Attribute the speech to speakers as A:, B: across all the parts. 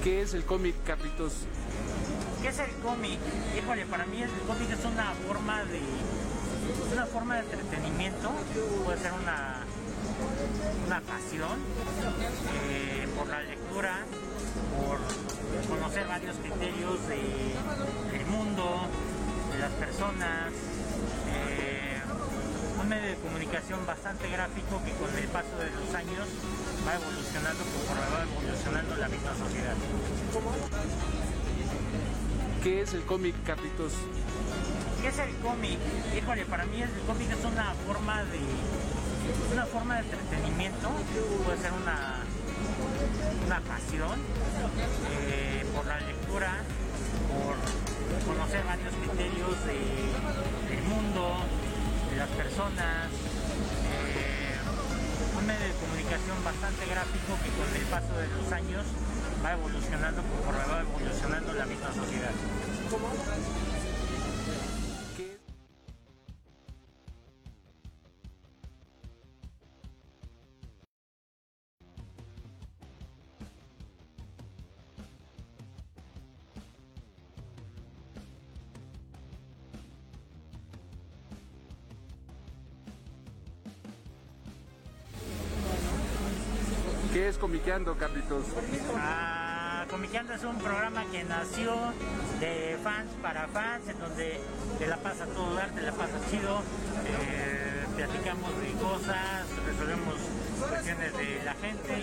A: ¿Qué es el cómic, Carlitos?
B: ¿Qué es el cómic? Híjole, para mí el cómic es una forma de entretenimiento, puede ser una pasión por la lectura, por conocer varios criterios del mundo, de las personas, un medio de comunicación bastante gráfico que con el paso de los años va evolucionando conforme va evolucionando la misma sociedad.
A: ¿Qué es el cómic, Carlitos?
B: ¿Qué es el cómic? Híjole, para mí el cómic es una forma de entretenimiento, puede ser una pasión por la lectura, por conocer varios criterios del mundo, de las personas, un medio de comunicación bastante gráfico que con el paso de los años va evolucionando conforme va evolucionando la misma sociedad.
A: ¿Qué es Comiqueando, Carlitos?
B: Comiqueando es un programa que nació de fans para fans, en donde te la pasa todo dar, te la pasa chido, platicamos de cosas, resolvemos cuestiones de la gente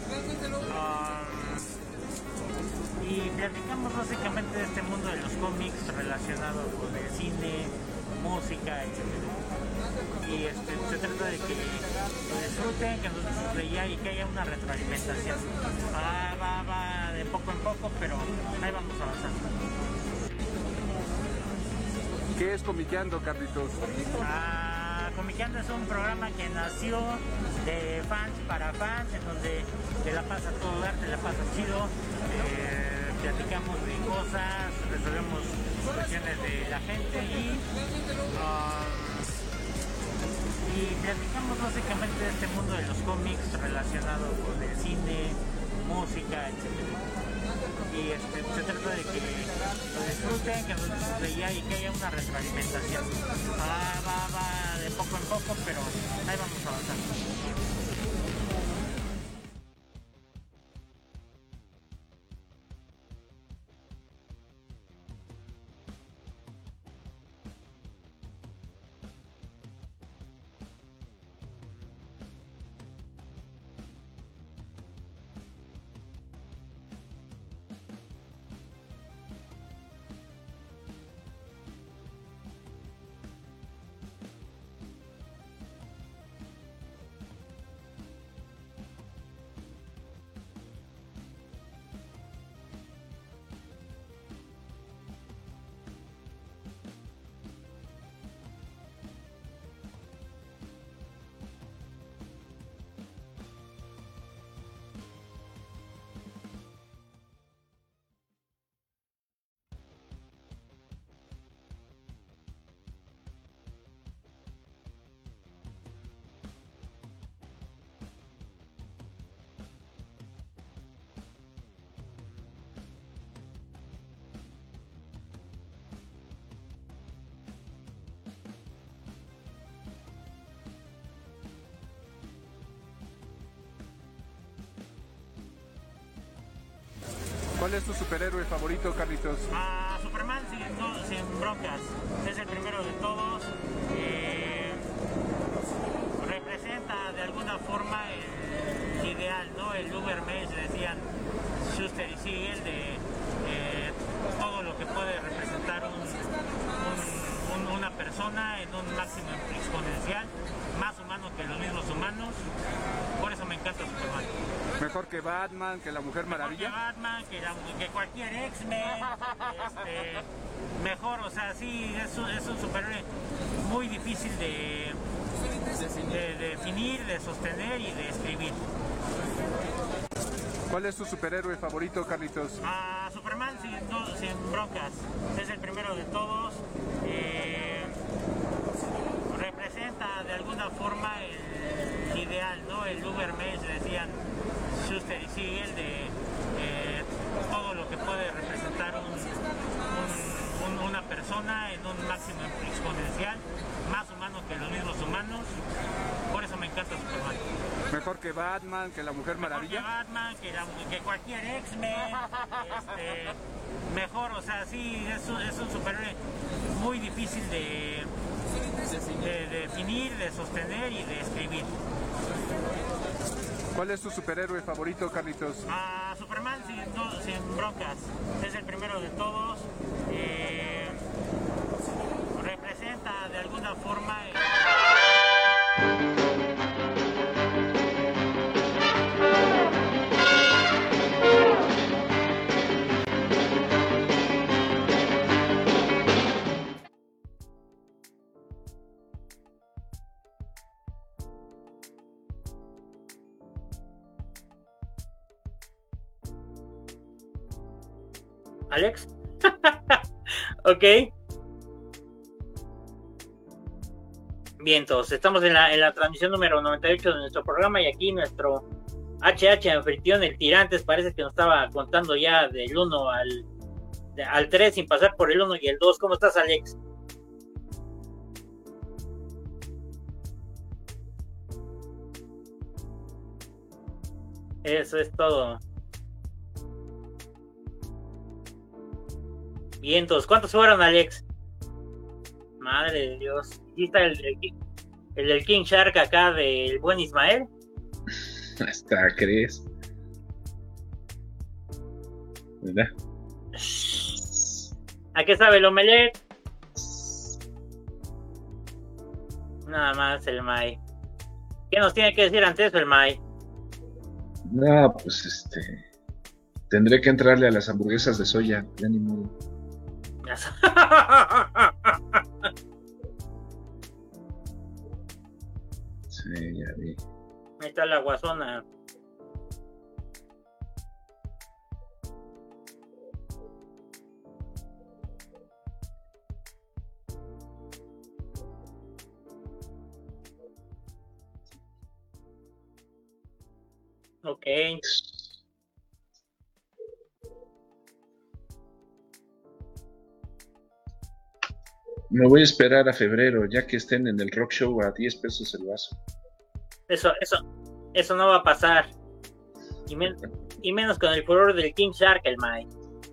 B: y platicamos básicamente de este mundo de los cómics relacionado con el cine, música, etc. Y se trata de que lo disfruten, que nos disfruten y que haya una retroalimentación. Va de poco en poco, pero ahí vamos avanzando.
A: ¿Qué es Comiqueando, Carlitos?
B: Comiqueando es un programa que nació de fans para fans, en donde te la pasa todo dar, te la pasa chido, platicamos de cosas, resolvemos cuestiones de la gente y platicamos básicamente de este mundo de los cómics relacionado con el cine, música, etc. Y se trata de que lo disfruten, que nos disfruten y que haya una retroalimentación. Va de poco en poco, pero ahí vamos avanzando.
A: ¿Cuál es tu superhéroe favorito, Carlitos?
B: Superman sin broncas, es el primero de todos, representa de alguna forma el ideal, ¿no? El Ubermensch, decían Schuster y Siegel, de todo lo que puede representar una persona en un máximo exponencial, más humano que los mismos humanos. Por eso me encanta Superman.
A: Mejor que Batman, que la Mujer Maravilla.
B: Mejor que Batman, que cualquier X-Men. Mejor, o sea, sí, es un superhéroe muy difícil de definir, de sostener y de escribir.
A: ¿Cuál es tu superhéroe favorito, Carlitos?
B: Superman sin broncas, es el primero de todos. Representa de alguna forma el ideal, ¿no? El Ubermensch, decían Schuster y Siegel, de todo encanta Superman.
A: Mejor que Batman, que la Mujer Maravilla.
B: Mejor que Batman, que cualquier X-Men. Mejor, o sea, sí, es un superhéroe muy difícil de definir, de sostener y de escribir.
A: ¿Cuál es tu superhéroe favorito, Carlitos?
B: Superman sin broncas. Es el primero de todos. Representa de alguna forma... Alex. Ok. Bien, entonces estamos en la transmisión número 98 de nuestro programa y aquí nuestro HH anfitrión, el Tirantes, parece que nos estaba contando ya del 1 al 3 sin pasar por el 1 y el 2. ¿Cómo estás, Alex? Eso es todo. Vientos, ¿cuántos fueron, Alex? Madre de Dios. ¿Y está el del King Shark acá del buen Ismael?
C: Hasta crees. ¿Verdad?
B: ¿A qué sabe el omelette? Nada más el Mai. ¿Qué nos tiene que decir ante eso el Mai?
C: No, pues tendré que entrarle a las hamburguesas de soya, ya ni modo. Sí, ya vi.
B: Ahí está la guasona. Ok.
C: Me voy a esperar a febrero, ya que estén en el Rock Show a 10 pesos el vaso.
B: Eso no va a pasar. Y menos con el furor del King Shark, el Mai.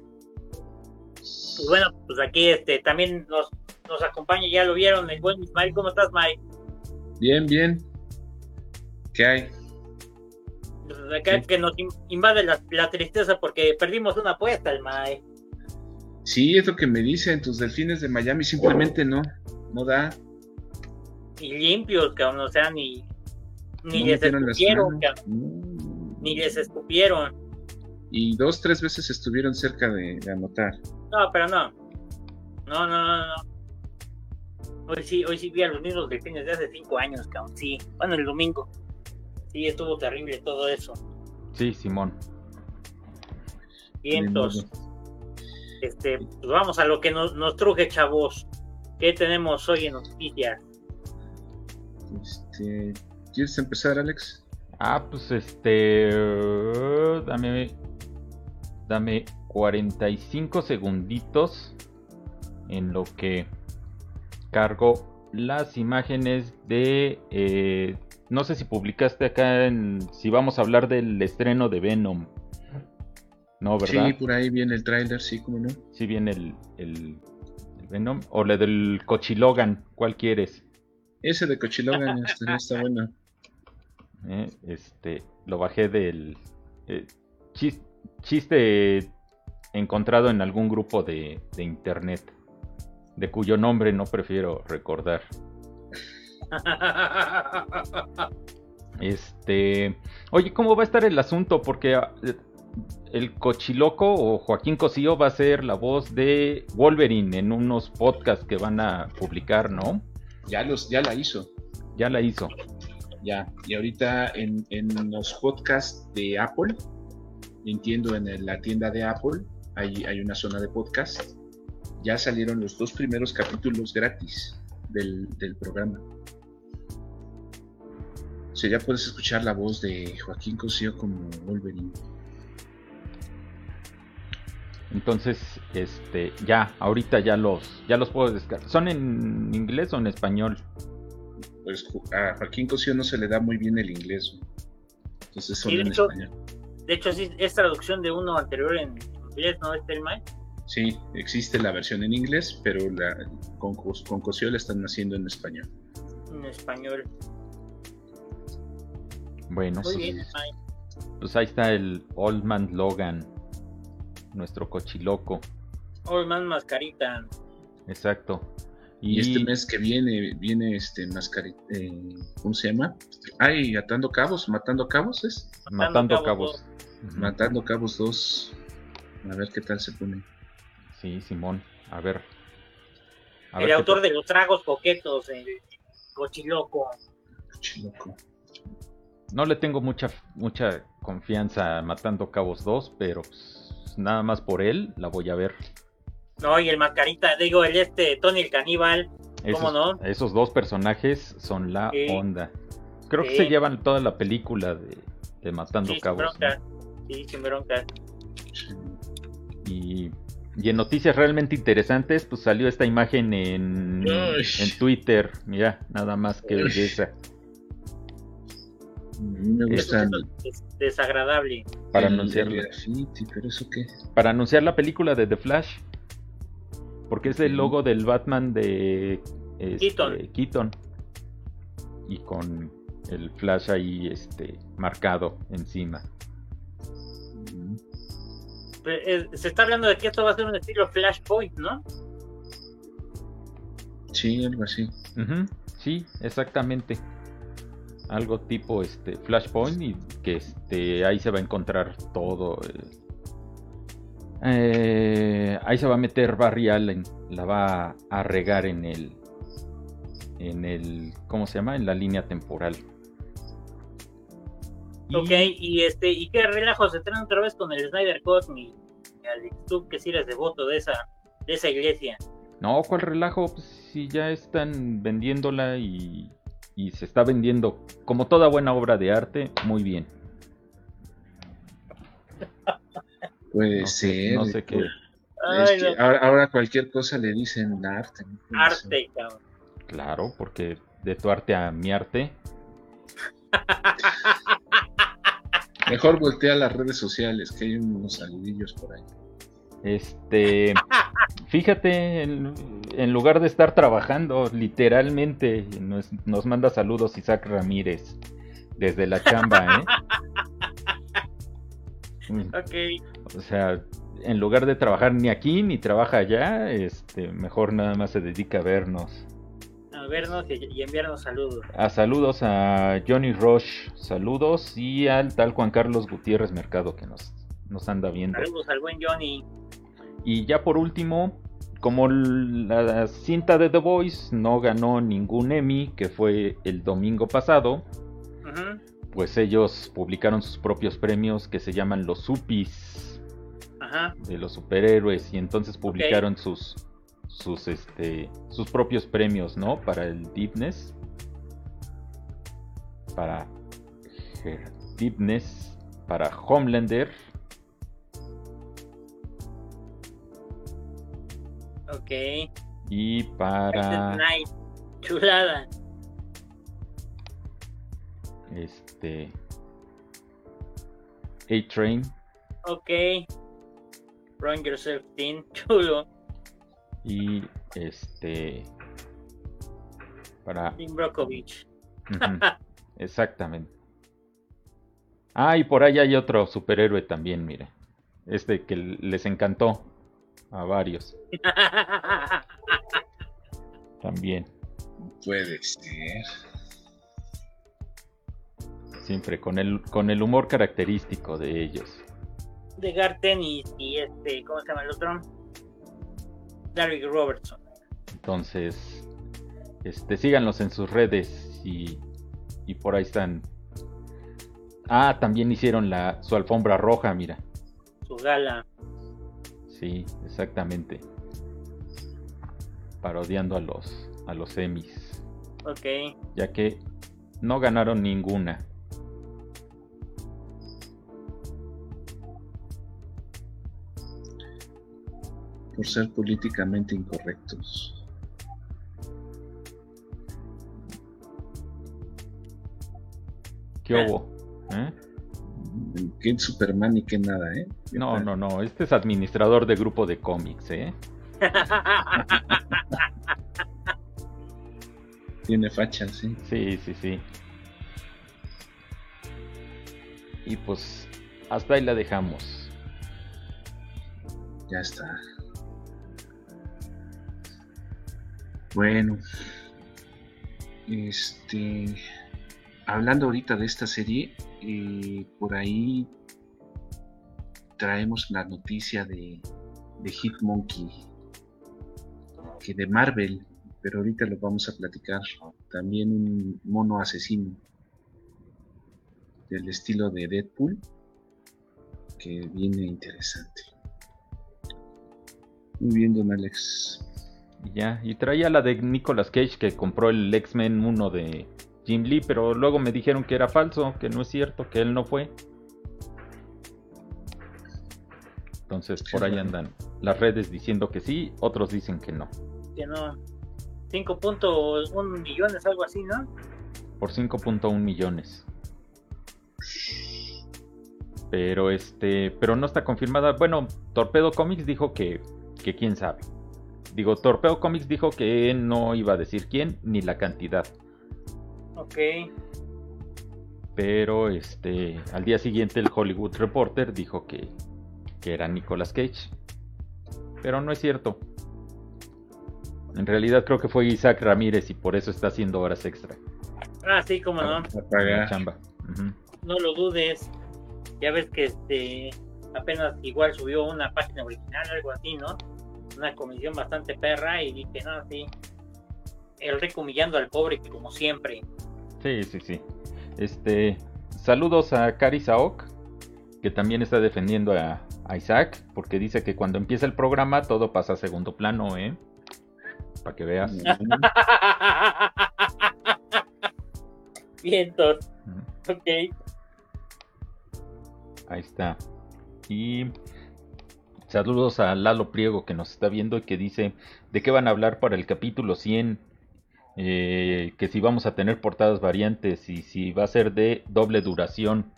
B: Y bueno, pues aquí también nos acompaña, ya lo vieron, el buen Ismael. ¿Cómo estás, Mai?
C: Bien, bien. ¿Qué hay?
B: Pues acá sí, que nos invade la tristeza porque perdimos una apuesta, el Mai.
C: Sí, es lo que me dicen, tus delfines de Miami simplemente no da.
B: Y limpios, que o sea, ni les escupieron, ni les escupieron.
C: Y 2-3 veces estuvieron cerca de anotar.
B: No, pero no. Hoy sí vi a los mismos delfines de hace 5 años, cabrón. Sí, bueno, el domingo. Sí, estuvo terrible todo eso.
D: Sí, Simón.
B: Vientos. Pues vamos a lo que nos truje, chavos. ¿Qué tenemos hoy en noticias?
C: ¿Quieres empezar, Alex?
D: Pues dame 45 segunditos en lo que cargo las imágenes de no sé si publicaste acá si vamos a hablar del estreno de Venom. No, ¿verdad?
C: Sí, por ahí viene el tráiler, sí, ¿cómo no?
D: Sí viene el Venom o la del Cochilogan, ¿cuál quieres?
C: Ese de Cochilogan está bueno.
D: Lo bajé del chiste encontrado en algún grupo de internet, de cuyo nombre no prefiero recordar. Oye, ¿cómo va a estar el asunto? Porque el Cochiloco o Joaquín Cosío va a ser la voz de Wolverine en unos podcasts que van a publicar, ¿no?
C: Ya la hizo.
D: Ya la hizo.
C: Ya, y ahorita en los podcasts de Apple, entiendo en la tienda de Apple, hay una zona de podcast. Ya salieron los 2 primeros capítulos gratis del programa. O sea, ya puedes escuchar la voz de Joaquín Cosío como Wolverine.
D: Entonces, ahorita ya los puedo descargar. ¿Son en inglés o en español?
C: pues a Joaquín Cosío no se le da muy bien el inglés, entonces son
E: Sí,
C: en español.
E: De hecho, sí, es traducción de uno anterior en inglés, ¿no? ¿Está el mal?
C: Sí, existe la versión en inglés, pero con Cosío la están haciendo en español.
E: En español.
D: Bueno,
E: Muy bien, Mike.
D: pues ahí está el Old Man Logan, nuestro cochiloco.
E: Old Man Mascarita.
D: Exacto.
C: Y este mes que viene ¿cómo se llama? Ay, Matando Cabos ¿es?
D: Matando Cabos. Ujú.
C: Matando Cabos 2. A ver qué tal se pone.
D: Sí, Simón. A ver
E: El
D: qué
E: autor
D: tal.
E: de Los Tragos Coquetos, el Cochiloco.
C: Chiloco.
D: No le tengo mucha confianza a Matando Cabos 2, pero pues, nada más por él la voy a ver.
E: No, y el Mascarita, digo, Tony el Caníbal. ¿Cómo no?
D: Esos dos personajes son la
E: Sí.
D: onda. Creo que
E: Sí.
D: se llevan toda la película de Matando
E: Sí, sin
D: Cabos,
E: bronca.
D: ¿no?
E: Sí, sin bronca.
D: Y en noticias realmente interesantes, pues salió esta imagen en Twitter. Mira, nada más que
C: Uy.
D: belleza.
C: A mí me
E: Eso
C: gusta
E: es desagradable.
D: Para
C: el
D: anunciarla.
C: graffiti, pero ¿eso qué?
D: Para anunciar la película de The Flash. Porque es el logo del Batman de Keaton. Y con el Flash ahí marcado encima.
E: Se está hablando de que esto va a ser un estilo Flashpoint, ¿no?
C: Sí, algo así.
D: Ujú, sí, exactamente. Algo tipo Flashpoint y que ahí se va a encontrar todo. Ahí se va a meter Barry Allen, la va a regar en el ¿cómo se llama? En la línea temporal.
E: Ok, y qué relajo se traen otra vez con el Snyder Cut, mi Alex, tú que si eres devoto de esa iglesia.
D: No, ¿cuál relajo? Pues si ya están vendiéndola y se está vendiendo como toda buena obra de arte, muy bien.
C: Puede
D: No sé,
C: ser.
D: no sé qué.
E: Ay,
C: Es que ahora cualquier cosa le dicen arte. ¿No?
E: arte, cabrón.
D: Claro, porque de tu arte a mi arte.
C: Mejor voltea a las redes sociales, que hay unos saludillos por ahí.
D: Fíjate, en lugar de estar trabajando, literalmente nos manda saludos Isaac Ramírez desde la chamba,
E: Ok,
D: O sea, en lugar de trabajar ni aquí ni trabaja allá, mejor nada más se dedica a vernos.
E: a vernos y enviarnos saludos.
D: Saludos a Johnny Roche, saludos, y al tal Juan Carlos Gutiérrez Mercado que nos anda viendo.
E: Saludos al buen Johnny.
D: Y ya por último, como la cinta de The Voice no ganó ningún Emmy, que fue el domingo pasado,
E: Ujú.
D: pues ellos publicaron sus propios premios que se llaman los Supis
E: Ajá.
D: de los superhéroes, y entonces publicaron sus propios premios, ¿no? Para el Deepness, para Homelander,
E: Ok.
D: y para
E: Night. Chulada.
D: A-Train,
E: Ok. Run Yourself Teen. Chulo.
D: y para
E: Tim Brokovich.
D: Ujú, exactamente. Y por ahí hay otro superhéroe también, mire. Que les encantó a varios también.
C: Puede ser.
D: Siempre con el humor característico de ellos.
E: De Garten y ¿cómo se llama el otro? Derek Robertson.
D: Entonces, síganlos en sus redes y por ahí están. También hicieron su alfombra roja, mira.
E: Su gala.
D: Sí, exactamente. Parodiando a los Emmys,
E: Ok.
D: ya que no ganaron ninguna.
C: Por ser políticamente incorrectos.
D: ¿Qué hubo?
C: ¿Qué Superman y qué nada, eh?
D: No, este es administrador de grupo de cómics,
C: Tiene facha, sí.
D: Sí. Y pues hasta ahí la dejamos.
C: Ya está. Bueno, hablando ahorita de esta serie, por ahí traemos la noticia de Hitmonkey, que de Marvel, pero ahorita lo vamos a platicar. También un mono asesino del estilo de Deadpool, que viene interesante. Muy bien, don Alex.
D: Y traía la de Nicolas Cage, que compró el X-Men 1 de Jim Lee, pero luego me dijeron que era falso, que no es cierto, que él no fue. Entonces por ahí andan las redes diciendo que sí, otros dicen que no.
E: Que no. 5.1 millones, algo así, ¿no?
D: Por 5.1 millones. Pero no está confirmada. Bueno, Torpedo Comics dijo que quién sabe. Torpedo Comics dijo que no iba a decir quién ni la cantidad.
E: Ok.
D: Pero al día siguiente el Hollywood Reporter dijo que era Nicolas Cage. Pero no es cierto. En realidad creo que fue Isaac Ramírez y por eso está haciendo horas extra.
E: Ah, sí, cómo no.
C: Pagar.
D: Chamba. Uh-huh.
E: No lo dudes. Ya ves que apenas igual subió una página original, algo así, ¿no? Una comisión bastante perra y dije, no, sí. El rico humillando al pobre, que como siempre.
D: Sí. Saludos a Kari Saok, que también está defendiendo a Isaac, porque dice que cuando empieza el programa todo pasa a segundo plano, para que veas.
E: Bien, Thor. Ok.
D: Ahí está. Y saludos a Lalo Priego, que nos está viendo y que dice de qué van a hablar para el capítulo 100. Que si vamos a tener portadas variantes y si va a ser de doble duración.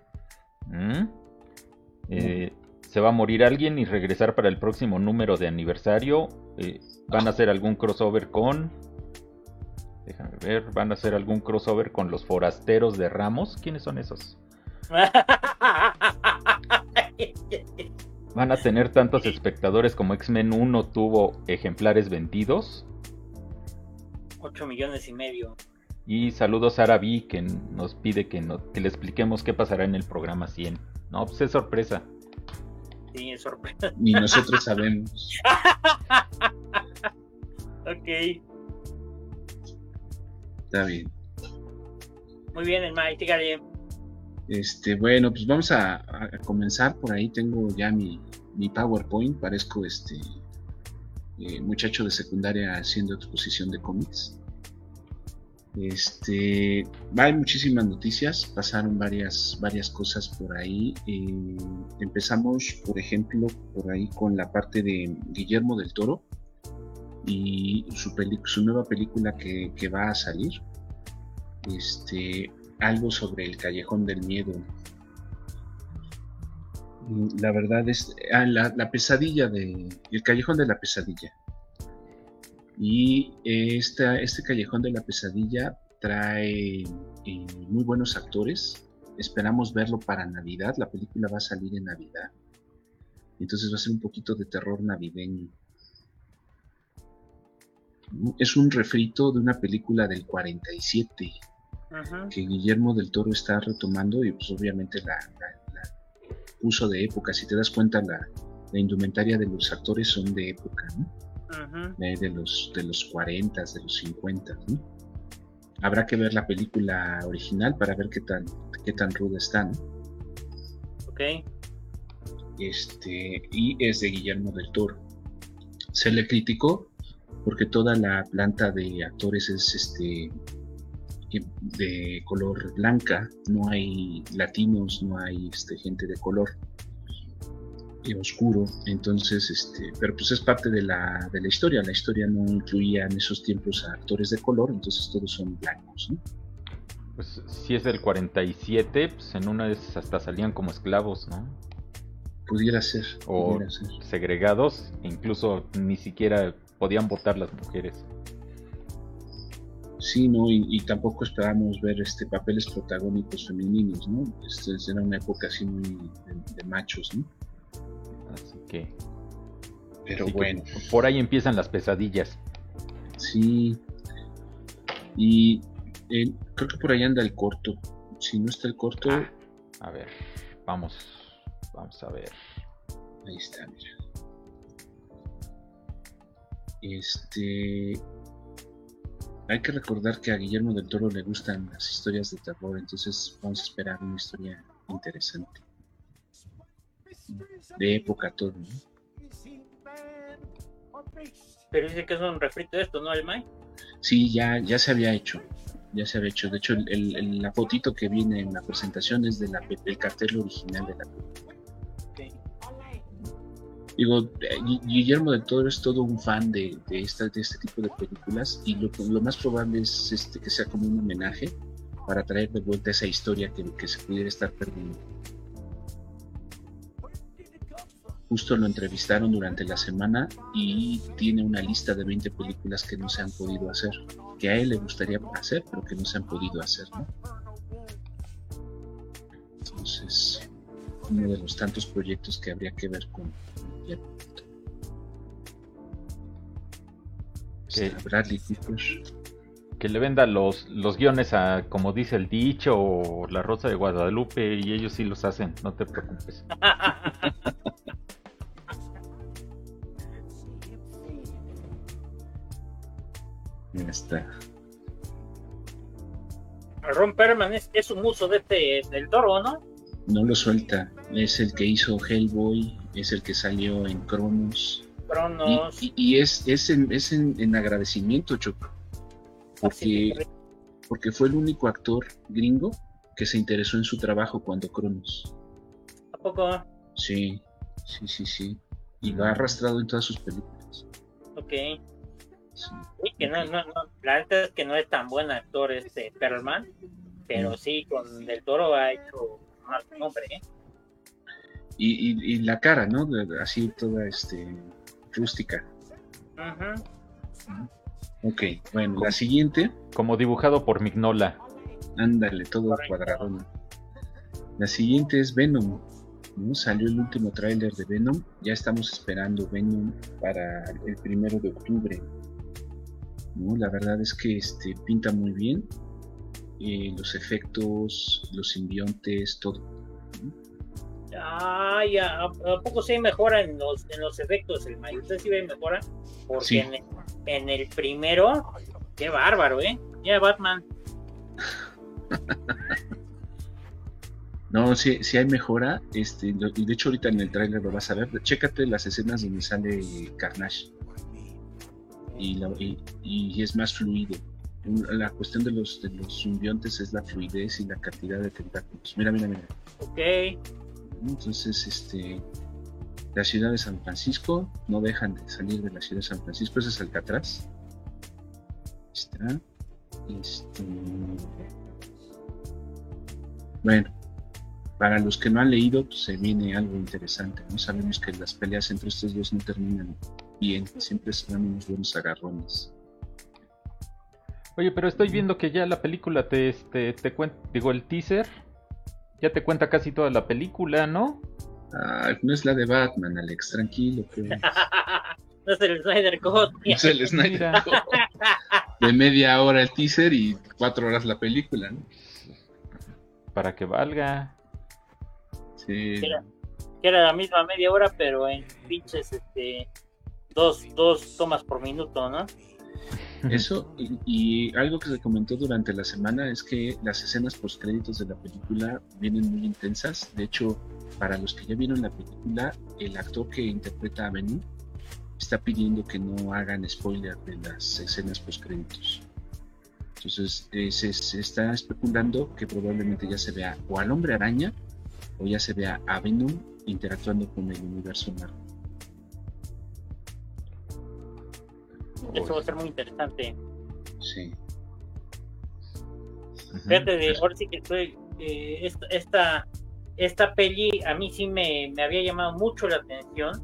D: Se va a morir alguien y regresar para el próximo número de aniversario. Van a hacer algún crossover con... Déjame ver. Van a hacer algún crossover con los forasteros de Ramos. ¿Quiénes son esos? Van a tener tantos espectadores como X-Men 1 tuvo ejemplares vendidos.
E: 8 millones y medio.
D: Y saludos a Arabi, que nos pide que le expliquemos qué pasará en el programa 100. No, pues es sorpresa.
E: Sí, es sorpresa.
C: Ni nosotros sabemos.
E: Ok.
C: Está bien.
E: Muy bien, el Mike, sígale.
C: Bueno, pues vamos a comenzar. Por ahí tengo ya mi PowerPoint. Parezco muchacho de secundaria haciendo exposición de cómics. Hay muchísimas noticias, pasaron varias cosas por ahí. Empezamos, por ejemplo, por ahí con la parte de Guillermo del Toro y su nueva película que va a salir. Algo sobre el Callejón del Miedo. La verdad es la pesadilla el Callejón de la Pesadilla. Y este Callejón de la Pesadilla trae muy buenos actores. Esperamos verlo para Navidad. La película va a salir en Navidad, entonces va a ser un poquito de terror navideño. Es un refrito de una película del 47 que Guillermo del Toro está retomando, y pues obviamente la puso de época. Si te das cuenta, la indumentaria de los actores son de época, ¿no? De los 40, de los 50, ¿no? Habrá que ver la película original para ver qué tan ruda está, ¿no?
E: Ok.
C: Y es de Guillermo del Toro. Se le criticó porque toda la planta de actores es de color blanca, no hay latinos, no hay gente de color oscuro. Entonces pero pues es parte de la historia. La historia no incluía en esos tiempos a actores de color, entonces todos son blancos, ¿no?
D: Pues si es del 47, pues en una vez hasta salían como esclavos, ¿no?
C: Pudiera ser.
D: O segregados, incluso ni siquiera podían votar las mujeres.
C: Sí, no, y tampoco esperábamos ver papeles protagónicos femeninos, ¿no? Era una época así muy de machos, ¿no?
D: Así que...
C: Pero
D: así
C: bueno.
D: Que por ahí empiezan las pesadillas.
C: Sí. Y creo que por ahí anda el corto. Si no está el corto...
D: A ver, vamos a ver.
C: Ahí está, mira. Hay que recordar que a Guillermo del Toro le gustan las historias de terror, entonces vamos a esperar una historia interesante. De época todo, ¿no?
E: Pero dice que es un refrito de esto, ¿no, el Mike?
C: Sí, ya se había hecho. Ya se había hecho. De hecho, la fotito que viene en la presentación es del cartel original de la película.
E: Sí.
C: Digo, Guillermo del Toro es todo un fan de este tipo de películas y lo más probable es que sea como un homenaje para traer de vuelta esa historia que se pudiera estar perdiendo. Justo lo entrevistaron durante la semana y tiene una lista de 20 películas que no se han podido hacer, que a él le gustaría hacer, pero que no se han podido hacer, ¿no? Entonces, uno de los tantos proyectos que habría que ver con Guillermo. Bradley Cooper.
D: Que le venda los guiones a, como dice el dicho, o La Rosa de Guadalupe, y ellos sí los hacen, no te preocupes.
C: Ya está.
E: Ron Perlman es un uso del Toro, ¿no?
C: No lo suelta. Es el que hizo Hellboy, es el que salió en Cronos. Y es en agradecimiento, Choco. Porque fue el único actor gringo que se interesó en su trabajo cuando Cronos.
E: ¿A poco?
C: Sí. Y lo ha arrastrado en todas sus películas.
E: Ok. Sí, que no, la verdad es que no es tan buen actor Perlman, pero sí, con Del Toro ha hecho más nombre, ¿eh?
C: Y la cara, ¿no? Así toda rústica. Ok, bueno, la siguiente.
D: Como dibujado por Mignola.
C: Ándale, todo cuadradón. La siguiente es Venom, ¿no? Salió el último tráiler de Venom. Ya estamos esperando Venom para el 1 de octubre. ¿No? La verdad es que pinta muy bien. Los efectos, los simbiontes, todo.
E: ¿A poco sí mejora en los efectos el Mike? ¿Usted sí ve mejora? Porque sí. En el primero, qué bárbaro, ya Batman.
C: No, sí hay mejora. Y de hecho ahorita en el tráiler lo vas a ver. Chécate las escenas donde sale Carnage. Y es más fluido. La cuestión de los simbiontes es la fluidez y la cantidad de tentáculos. Mira.
E: Ok.
C: Entonces, la ciudad de San Francisco, no dejan de salir de la ciudad de San Francisco, ese es Alcatraz. Está. Bueno, para los que no han leído, pues se viene algo interesante, ¿no? Sabemos que las peleas entre estos dos no terminan bien, siempre se dan unos buenos agarrones.
D: Oye, pero estoy viendo que ya la película te cuenta, el teaser ya te cuenta casi toda la película, ¿no?
C: No es la de Batman, Alex, tranquilo. Que...
E: no es el Snyder Cut.
C: No es el Snyder Cut. De media hora el teaser y 4 horas la película, ¿no?
D: Para que valga.
C: Sí.
E: Que era la misma media hora, pero en pinches dos tomas por minuto, ¿no?
C: Eso, y algo que se comentó durante la semana es que las escenas postcréditos de la película vienen muy intensas. De hecho, para los que ya vieron la película, el actor que interpreta a Venom está pidiendo que no hagan spoiler de las escenas postcréditos. Entonces se está especulando que probablemente ya se vea o al Hombre Araña o ya se vea a Venom interactuando con el universo Marvel.
E: Eso va a ser muy interesante.
C: Sí.
E: Fíjate, ahora sí que estoy, esta peli a mí sí me había llamado mucho la atención,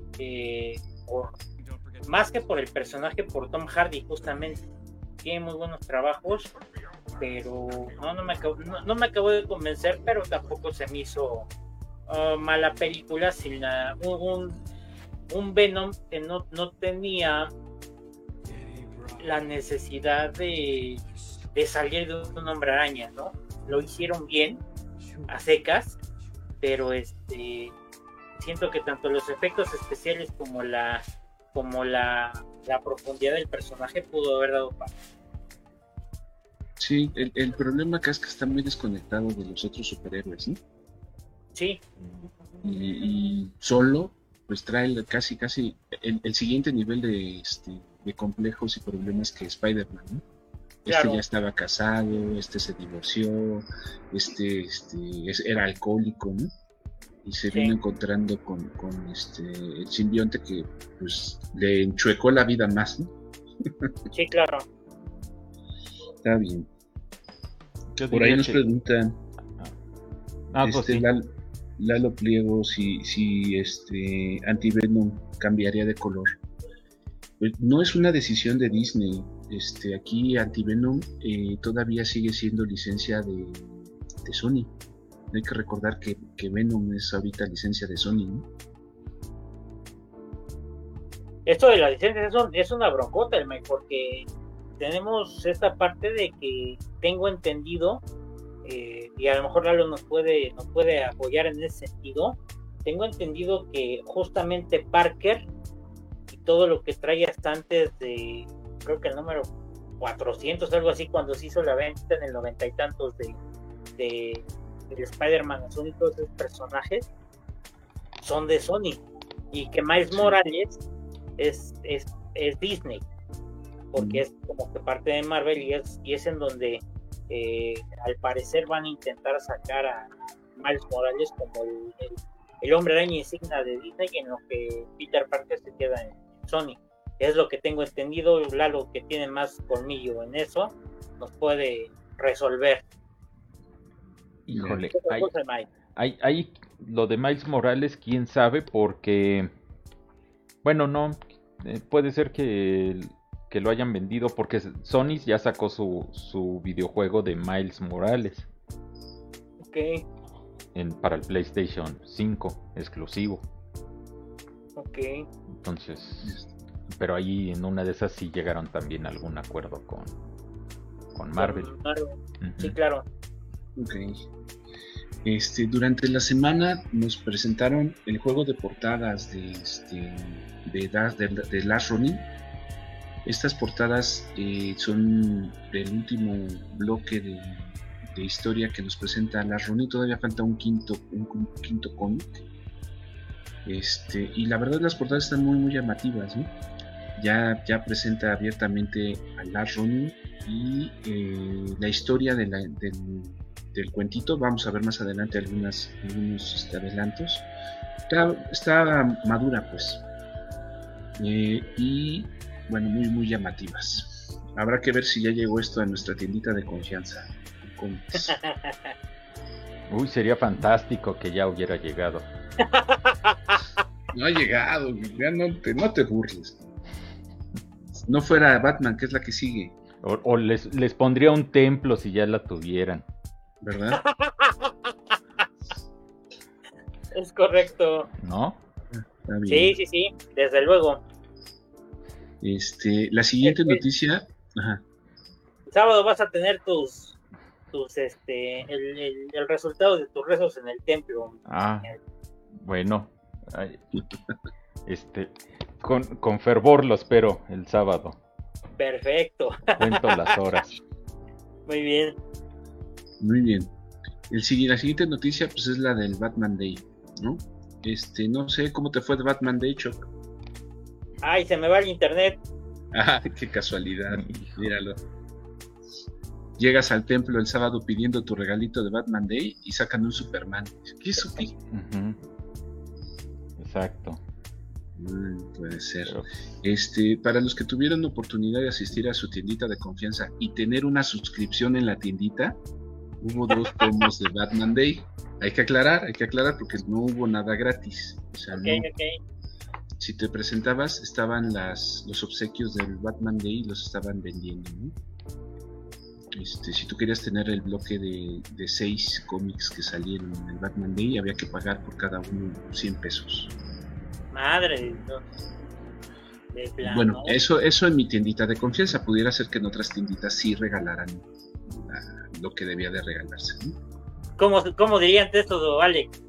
E: más que por el personaje, por Tom Hardy justamente. Tiene muy buenos trabajos, pero no me acabó de convencer, pero tampoco se me hizo mala película, sin un Venom que no tenía la necesidad de salir de un hombre araña, ¿no? Lo hicieron bien, a secas, pero siento que tanto los efectos especiales como la profundidad del personaje pudo haber dado paso.
C: Sí, el problema acá es que está muy desconectado de los otros superhéroes, ¿no?
E: Sí.
C: Y solo, pues trae casi el siguiente nivel de complejos y problemas que Spider-Man, ¿no?
E: Claro.
C: Ya estaba casado, se divorció, era alcohólico, ¿no? Y se vino encontrando con el simbionte que pues le enchuecó la vida más, ¿no?
E: Sí, claro.
C: Está bien. Por ahí nos preguntan
D: pues sí.
C: Lalo Pliego si Antivenom cambiaría de color. Pues no es una decisión de Disney. Aquí Antivenom todavía sigue siendo licencia de Sony. Hay que recordar que Venom es ahorita licencia de Sony, ¿no?
E: Esto de la licencia es una broncota, porque tenemos esta parte de que tengo entendido, y a lo mejor Lalo nos puede apoyar en ese sentido. Tengo entendido que justamente Parker y todo lo que trae hasta antes de, creo que el número 400, algo así, cuando se hizo la venta en el 90 y tantos de Spider-Man Azul y todos esos personajes son de Sony, y que Miles Morales es Disney, porque es como que parte de Marvel, y es en donde al parecer van a intentar sacar a Miles Morales como el hombre araña insignia de Disney, en lo que Peter Parker se queda en Sony. Es lo que tengo entendido. Lalo, que tiene más colmillo en eso, nos puede resolver.
D: Híjole, hay lo de Miles Morales, quién sabe, porque bueno, no puede ser que lo hayan vendido, porque Sony ya sacó su videojuego de Miles Morales.
E: Ok.
D: Para el PlayStation 5 exclusivo.
E: Ok.
D: Entonces, pero ahí en una de esas sí llegaron también a algún acuerdo con Marvel. Uh-huh.
E: Sí, claro.
C: Ok. Durante la semana nos presentaron el juego de portadas de Last Ronin. Estas portadas son del último bloque de historia que nos presenta Last Ronin. Todavía falta un quinto cómic. Y la verdad las portadas están muy muy llamativas, ¿no? Ya presenta abiertamente a Last Ronin y la historia del cuentito. Vamos a ver más adelante algunos adelantos. Está madura, pues, y bueno, muy muy llamativas. Habrá que ver si ya llegó esto a nuestra tiendita de confianza.
D: Uy, sería fantástico que ya hubiera llegado.
C: No ha llegado, ya no te burles. No fuera Batman, que es la que sigue.
D: O les pondría un templo si ya la tuvieran.
C: ¿Verdad?
E: Es correcto.
D: ¿No?
C: Está bien.
E: Sí, desde luego.
C: La siguiente noticia. Ajá.
E: El sábado vas a tener el resultado de tus rezos en el templo.
D: Bueno. Con fervor lo espero el sábado.
E: Perfecto.
D: Cuento las horas.
E: Muy bien.
C: Muy bien. La siguiente noticia pues es la del Batman Day, ¿no? No sé cómo te fue de Batman Day, Choc.
E: Ay, se me va el internet.
C: Qué casualidad. Míralo. Llegas al templo el sábado pidiendo tu regalito de Batman Day y sacan un Superman. ¿Qué es eso?
D: Uh-huh. Exacto.
C: Puede ser.
D: Pero,
C: Para los que tuvieron oportunidad de asistir a su tiendita de confianza y tener una suscripción en la tiendita, hubo 2 tomos de Batman Day. Hay que aclarar porque no hubo nada gratis. O sea, si te presentabas, estaban los obsequios del Batman Day y los estaban vendiendo, ¿no? Si tú querías tener el bloque de 6 cómics que salieron en el Batman Day, había que pagar por cada uno 100 pesos.
E: Madre de plano.
C: Bueno, eso en mi tiendita de confianza. Pudiera ser que en otras tienditas sí regalaran lo que debía de regalarse, ¿no?
E: ¿Cómo dirían esto, Alex?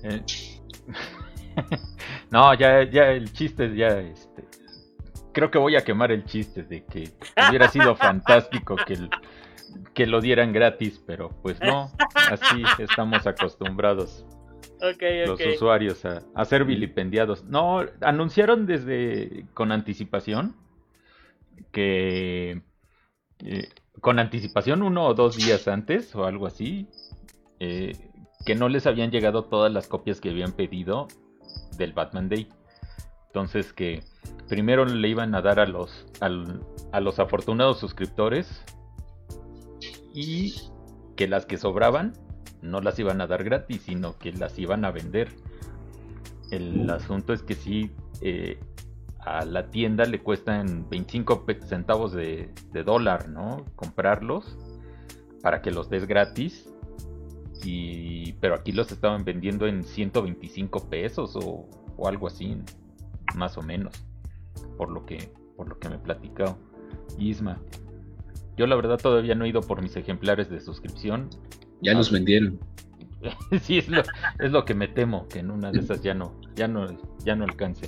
D: No, ya el chiste, creo que voy a quemar el chiste de que hubiera sido fantástico que lo dieran gratis, pero pues no, así estamos acostumbrados los usuarios a ser vilipendiados. No, anunciaron con anticipación que con anticipación 1 o 2 días antes o algo así, que no les habían llegado todas las copias que habían pedido del Batman Day. Entonces que primero le iban a dar a los afortunados suscriptores y que las que sobraban no las iban a dar gratis, sino que las iban a vender. El asunto es que sí, a la tienda le cuestan 25 centavos de dólar, ¿no? Comprarlos para que los des gratis. Pero aquí los estaban vendiendo en 125 pesos o algo así, más o menos, por lo que me platicó Isma. Yo la verdad todavía no he ido por mis ejemplares de suscripción.
C: Ya los vendieron.
D: Sí, es lo que me temo, que en una de esas ya no alcance.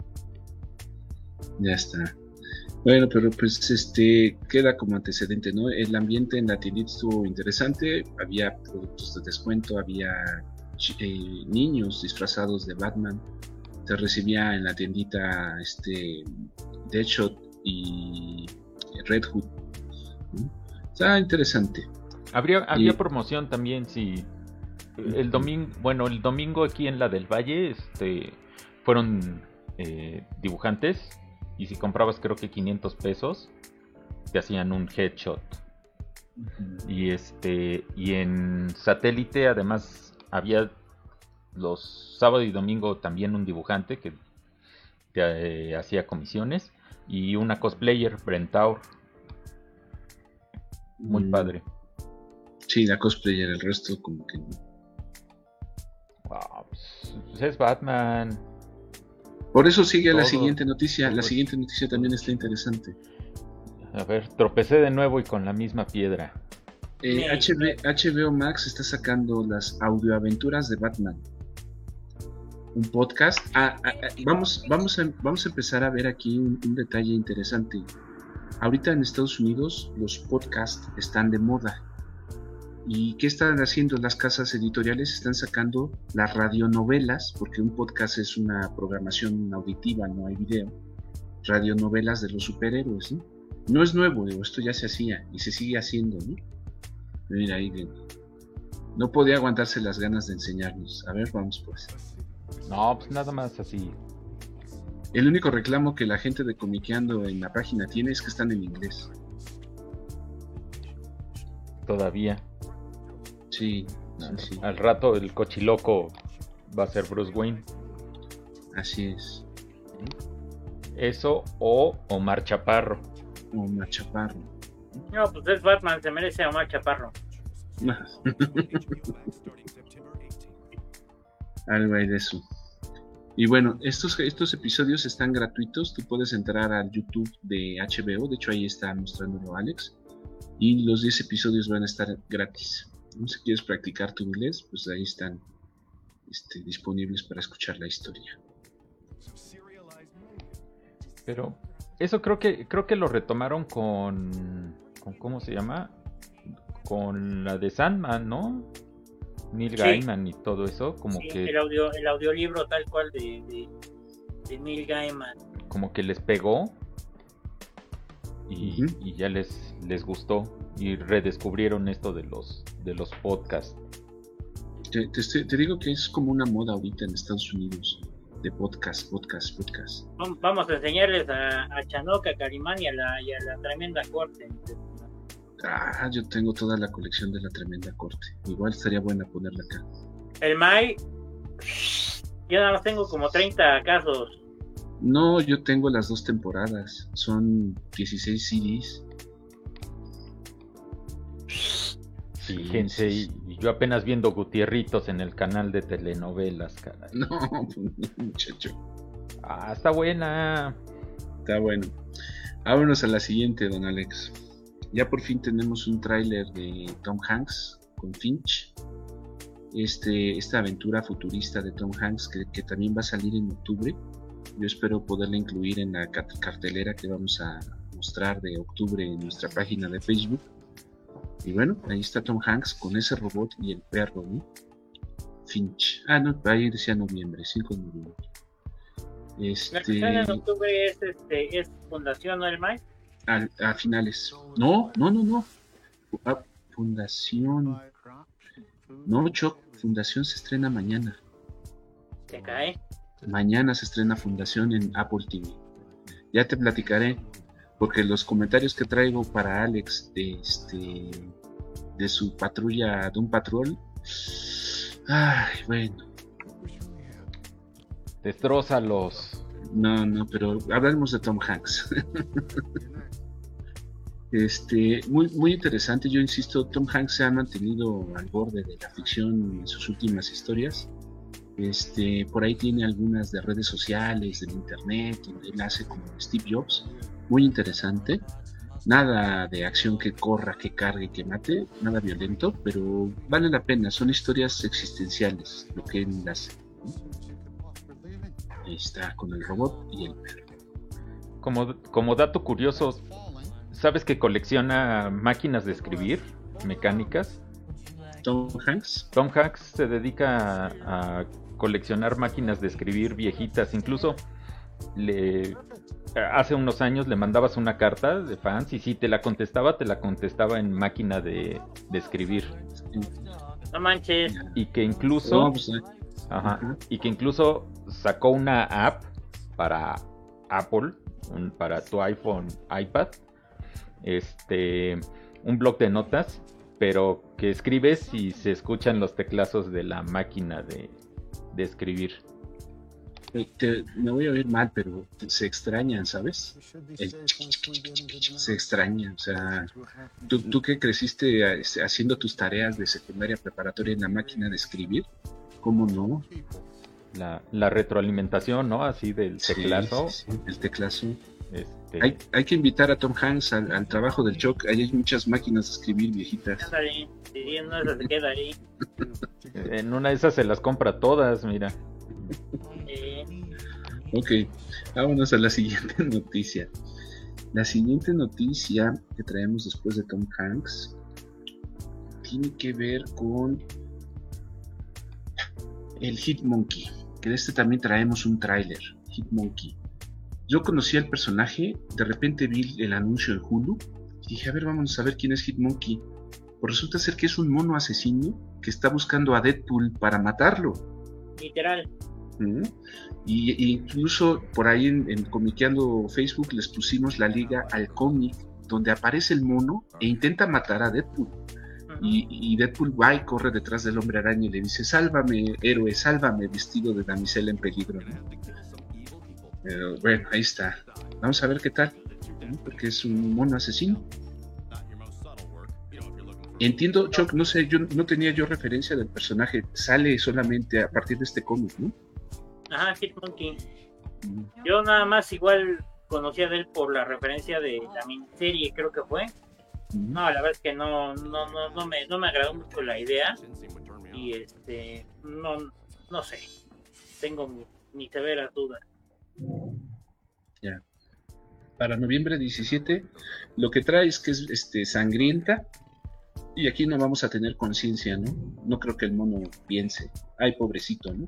C: Ya está. Bueno, pero pues queda como antecedente, ¿no? El ambiente en la tiendita estuvo interesante, había productos de descuento, había niños disfrazados de Batman. Te recibía en la tiendita Deadshot y Red Hood, ¿no? Está interesante.
D: Habría promoción también si el domingo aquí en la del Valle fueron dibujantes. Y si comprabas creo que 500 pesos, te hacían un headshot. Uh-huh. Y en Satélite además había los sábado y domingo también un dibujante que te hacía comisiones. Y una cosplayer, Brentaur. Muy padre.
C: Sí, la cosplayer, el resto como que no.
D: Wow, pues es Batman.
C: Por eso sigue la siguiente noticia. La siguiente noticia también está interesante.
D: A ver, tropecé de nuevo y con la misma piedra.
C: HBO Max está sacando las audioaventuras de Batman. Un podcast. Vamos a empezar a ver aquí un detalle interesante. Ahorita en Estados Unidos los podcasts están de moda. ¿Y qué están haciendo las casas editoriales? Están sacando las radionovelas, porque un podcast es una programación auditiva, no hay video. Radionovelas de los superhéroes, ¿no? No es nuevo, esto ya se hacía y se sigue haciendo, ¿no? Mira ahí, no podía aguantarse las ganas de enseñarnos. A ver, vamos pues.
D: No, pues nada más así.
C: El único reclamo que la gente de Comiqueando en la página tiene es que están en inglés.
D: Todavía.
C: Sí.
D: Al rato el cochiloco va a ser Bruce Wayne.
C: Así es.
D: Eso o Omar Chaparro.
C: Omar Chaparro.
E: No, pues es Batman, se merece a Omar Chaparro.
C: Algo hay de eso. Y bueno, estos episodios están gratuitos. Tú puedes entrar al YouTube de HBO. De hecho, ahí está mostrándolo Alex. Y los 10 episodios van a estar gratis. Si quieres practicar tu inglés, pues ahí están disponibles para escuchar la historia.
D: Pero eso creo que lo retomaron con ¿cómo se llama? Con la de Sandman, ¿no? Neil Gaiman y todo eso, como
E: sí,
D: que
E: el audiolibro tal cual de Neil Gaiman.
D: Como que les pegó y ya les gustó y redescubrieron esto de los podcasts.
C: Te digo que es como una moda ahorita en Estados Unidos. podcast.
E: Vamos a enseñarles a Chanoca, a Carimán y a la tremenda corte.
C: Yo tengo toda la colección de la tremenda corte. Igual estaría buena ponerla acá.
E: El Mai, yo nada más tengo como 30 casos.
C: No, yo tengo las 2 temporadas. Son 16 CDs.
D: Fíjense, y yo apenas viendo Gutierritos en el canal de telenovelas, caray.
C: No, muchacho.
D: Está buena.
C: Está bueno. Vámonos a la siguiente, don Alex. Ya por fin tenemos un tráiler de Tom Hanks con Finch. Esta aventura futurista de Tom Hanks que también va a salir en octubre. Yo espero poderla incluir en la cartelera que vamos a mostrar de octubre en nuestra página de Facebook. Y bueno, ahí está Tom Hanks con ese robot y el perro, ¿no? Finch. No, ahí decía noviembre, 5 de noviembre.
E: La que sale en octubre es Fundación, ¿no, el Mai?
C: A finales. No. Fundación. No, Choc, Fundación se estrena mañana.
E: ¿Se cae?
C: Mañana se estrena Fundación en Apple TV. Ya te platicaré, porque los comentarios que traigo para Alex de su patrulla, de un patrol. Ay, bueno.
D: Destrózalos.
C: No, pero hablamos de Tom Hanks. Muy interesante. Yo insisto, Tom Hanks se ha mantenido al borde de la ficción en sus últimas historias. Por ahí tiene algunas de redes sociales, del internet, donde él hace como Steve Jobs, muy interesante. Nada de acción que corra, que cargue, que mate, nada violento, pero vale la pena. Son historias existenciales lo que él hace, ¿no? Ahí está con el robot y el perro.
D: Como dato curioso, ¿sabes que colecciona máquinas de escribir mecánicas?
C: Tom Hanks
D: Se dedica a coleccionar máquinas de escribir viejitas. Incluso hace unos años le mandabas una carta de fans y si te la contestaba en máquina de escribir.
E: No manches.
D: Y que incluso y que incluso sacó una app para Apple, para tu iPhone, iPad, un bloc de notas, pero que escribes y se escuchan los teclazos de la máquina de escribir.
C: Me voy a oír mal, pero se extrañan, ¿sabes? Se extrañan, o sea, tú que creciste haciendo tus tareas de secundaria preparatoria en la máquina de escribir, ¿cómo no?
D: La retroalimentación, ¿no? Así del teclazo.
C: Sí, el teclazo. Hay que invitar a Tom Hanks al trabajo del Choc. Ahí hay muchas máquinas de escribir viejitas.
E: Ahí, no, esa se queda ahí.
D: En una de esas se las compra todas, mira.
C: Ok, vámonos a la siguiente noticia. La siguiente noticia que traemos después de Tom Hanks tiene que ver con el Hitmonkey, que de también traemos un tráiler. Hitmonkey. Yo conocía el personaje, de repente vi el anuncio en Hulu y dije, a ver, vamos a ver quién es Hitmonkey. Pues resulta ser que es un mono asesino que está buscando a Deadpool para matarlo.
E: Literal.
C: Y incluso por ahí en Comiqueando Facebook les pusimos la liga al cómic donde aparece el mono e intenta matar a Deadpool. Y Deadpool va y corre detrás del Hombre Araña y le dice, sálvame, héroe, sálvame, vestido de damisela en peligro, ¿no? Pero bueno, ahí está. Vamos a ver qué tal, ¿no? Porque es un mono asesino. Entiendo, Choc, no sé, yo no tenía referencia del personaje. Sale solamente a partir de este cómic, ¿no?
E: Ajá, Hitmonkey. Yo nada más igual conocía de él por la referencia de la miniserie, creo que fue. No, la verdad es que no me agradó mucho la idea. Y no sé. Tengo mi severas dudas.
C: Ya. Para noviembre 17, lo que trae es que es sangrienta. Y aquí no vamos a tener conciencia, ¿no? No creo que el mono piense, ay, pobrecito, ¿no?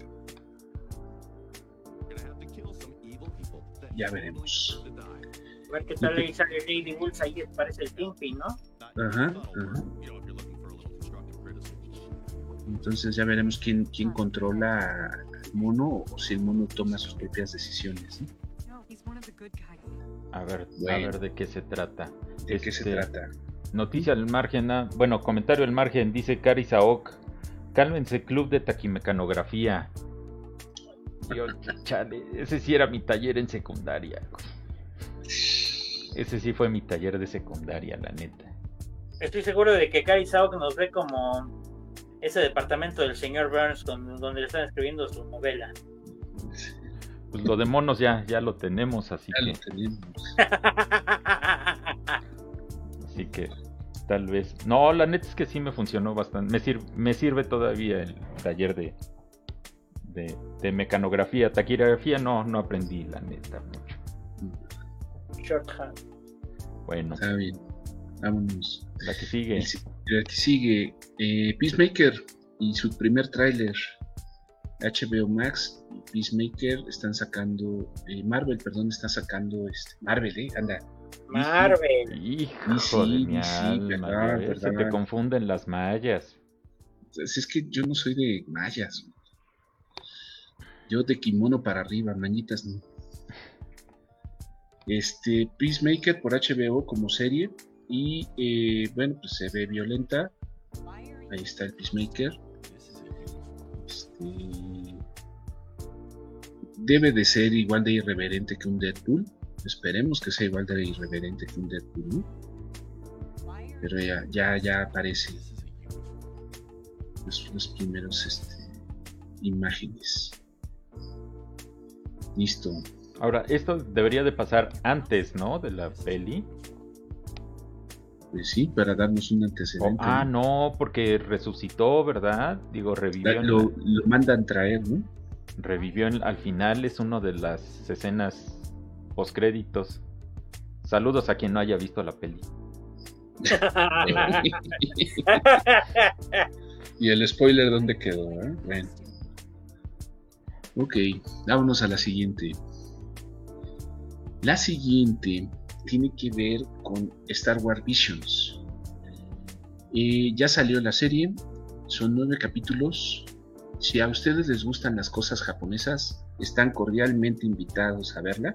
C: Ya veremos.
E: A ver qué tal ahí sale Lady Bulls, ahí parece el Kingpin, ¿no?
C: Ajá. Entonces ya veremos quién controla el mono o si el mono toma sus propias decisiones, ¿no?
D: A ver,
C: Bueno.
D: ¿de qué se trata?
C: ¿De qué se trata?
D: Noticia al margen, bueno, comentario al margen, dice Cari Saok, cálmense, club de taquimecanografía. Dios, chale, ese sí era mi taller en secundaria. Ese sí fue mi taller de secundaria, la neta.
E: Estoy seguro de que Cari Saok nos ve como ese departamento del señor Burns donde le están escribiendo su novela.
D: Pues lo de monos ya lo tenemos, así
C: Ya
D: que...
C: lo tenemos.
D: Así que tal vez... No, la neta es que sí me funcionó bastante. Me sirve todavía el taller de mecanografía. Taquigrafía no aprendí, la neta, mucho.
E: Shorthand.
D: Bueno,
C: Está bien. Vámonos.
D: la que sigue.
C: El que sigue, Peacemaker y su primer tráiler. HBO Max y Peacemaker están sacando, Marvel está sacando, Marvel, anda.
E: Marvel.
D: Hijo de mi alma, ya ves, se te confunden las mallas.
C: Es que yo no soy de mallas. Yo de kimono para arriba, mañitas no. Peacemaker por HBO como serie y bueno, pues se ve violenta. Ahí está el Peacemaker. Debe de ser igual de irreverente que un Deadpool. Esperemos que sea igual de irreverente que un Deadpool, ¿no? Pero ya aparece los primeros imágenes. Listo.
D: Ahora, esto debería de pasar antes, ¿no? De la peli.
C: Pues sí, para darnos un antecedente.
D: No, porque resucitó, ¿verdad? Digo, revivió.
C: Lo mandan traer, ¿no?
D: Revivió al final, es una de las escenas postcréditos. Saludos a quien no haya visto la peli.
C: ¿Y el spoiler dónde quedó? Bueno. Ok, vámonos a la siguiente. La siguiente tiene que ver con Star Wars Visions. Ya salió la serie, son 9 capítulos. Si a ustedes les gustan las cosas japonesas, están cordialmente invitados a verla.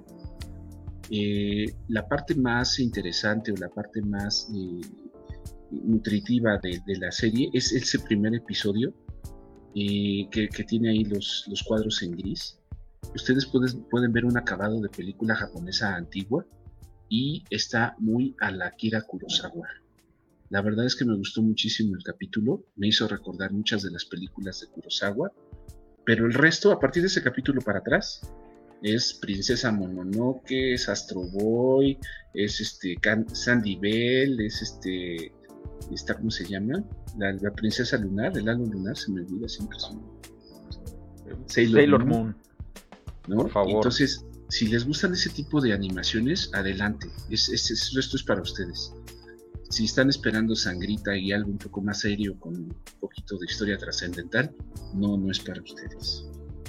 C: La parte más interesante o la parte más nutritiva de la serie es ese primer episodio que tiene ahí los cuadros en gris. Ustedes pueden ver un acabado de película japonesa antigua y está muy a la Akira Kurosawa. La verdad es que me gustó muchísimo el capítulo, me hizo recordar muchas de las películas de Kurosawa, pero el resto, a partir de ese capítulo para atrás, es Princesa Mononoke, es Astro Boy, es Sandy Bell, es ¿cómo se llama? La princesa lunar, el halo lunar, se me olvida siempre su nombre.
D: Sailor Moon.
C: ¿No?
D: Por favor.
C: Entonces, si les gustan ese tipo de animaciones, adelante. Esto es para ustedes. Si están esperando sangrita y algo un poco más serio con un poquito de historia trascendental, no es para ustedes.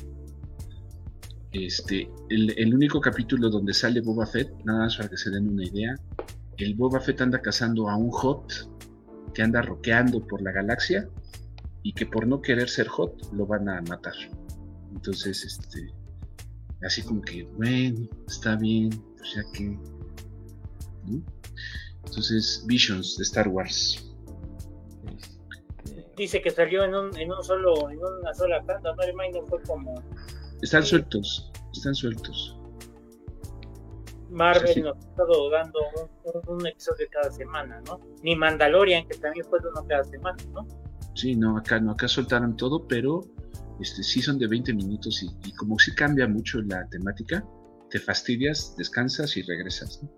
C: El único capítulo donde sale Boba Fett, nada más para que se den una idea, el Boba Fett anda cazando a un Hot que anda roqueando por la galaxia y que por no querer ser Hot lo van a matar. Entonces, así como que, bueno, está bien, pues ya que, ¿no? Entonces, Visions de Star Wars.
E: Dice que salió en una sola tanda, no fue como...
C: Están sueltos.
E: Marvel
C: Sí.
E: nos ha estado dando un episodio cada semana, ¿no? Ni Mandalorian, que también fue de uno cada semana, ¿no?
C: Sí, no, acá soltaron todo, pero sí son de 20 minutos y como sí cambia mucho la temática, te fastidias, descansas y regresas, ¿no?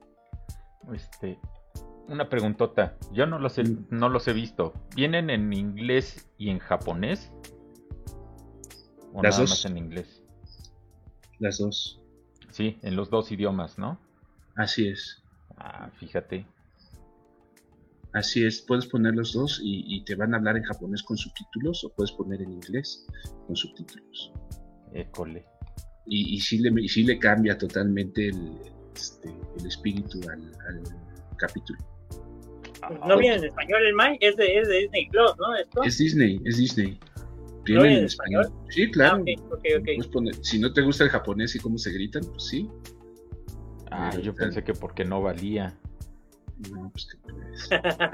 D: Una preguntota. Yo no los he visto. ¿Vienen en inglés y en japonés? ¿O
C: Las
D: nada
C: dos.
D: más en inglés?
C: Las dos.
D: Sí, en los dos idiomas, ¿no?
C: Así es.
D: Fíjate.
C: Así es, puedes poner los dos y te van a hablar en japonés con subtítulos o puedes poner en inglés con subtítulos.
D: École.
C: Y sí le cambia totalmente el espíritu al capítulo.
E: No viene en español el Mai, es de Disney Plus, ¿no? ¿Esto?
C: Es Disney. tienen en español. Sí, claro.
E: Okay.
C: Puedes poner, si no te gusta el japonés y cómo se gritan, pues sí.
D: Yo pensé que porque no valía.
C: No, pues que pues.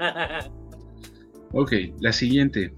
C: Ok, la siguiente.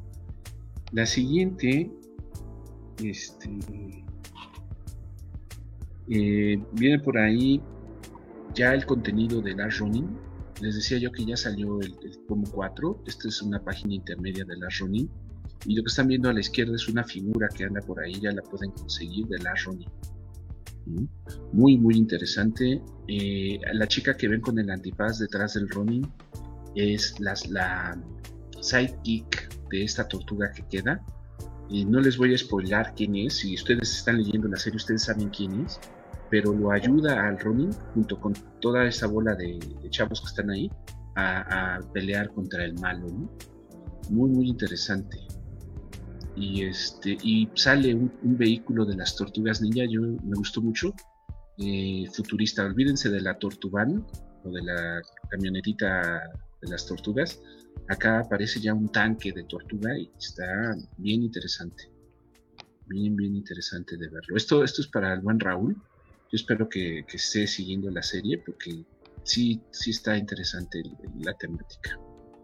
C: Viene por ahí ya el contenido de Last Ronin. Les decía yo que ya salió el tomo 4. Esta es una página intermedia de Last Ronin. Y lo que están viendo a la izquierda es una figura que anda por ahí, ya la pueden conseguir, de Last Ronin. Muy, muy interesante. La chica que ven con el antifaz detrás del Ronin es la sidekick de esta tortuga que queda. No les voy a spoilar quién es. Si ustedes están leyendo la serie, ustedes saben quién es. Pero lo ayuda al Ronin, junto con toda esa bola de chavos que están ahí, a pelear contra el malo, ¿no? Muy, muy interesante. Y sale un vehículo de las tortugas ninja. Me gustó mucho. Futurista. Olvídense de la Tortuban o de la camionetita de las tortugas. Acá aparece ya un tanque de tortuga y está bien interesante. Bien interesante de verlo. Esto es para el buen Raúl. Yo espero que esté siguiendo la serie porque sí está interesante la temática.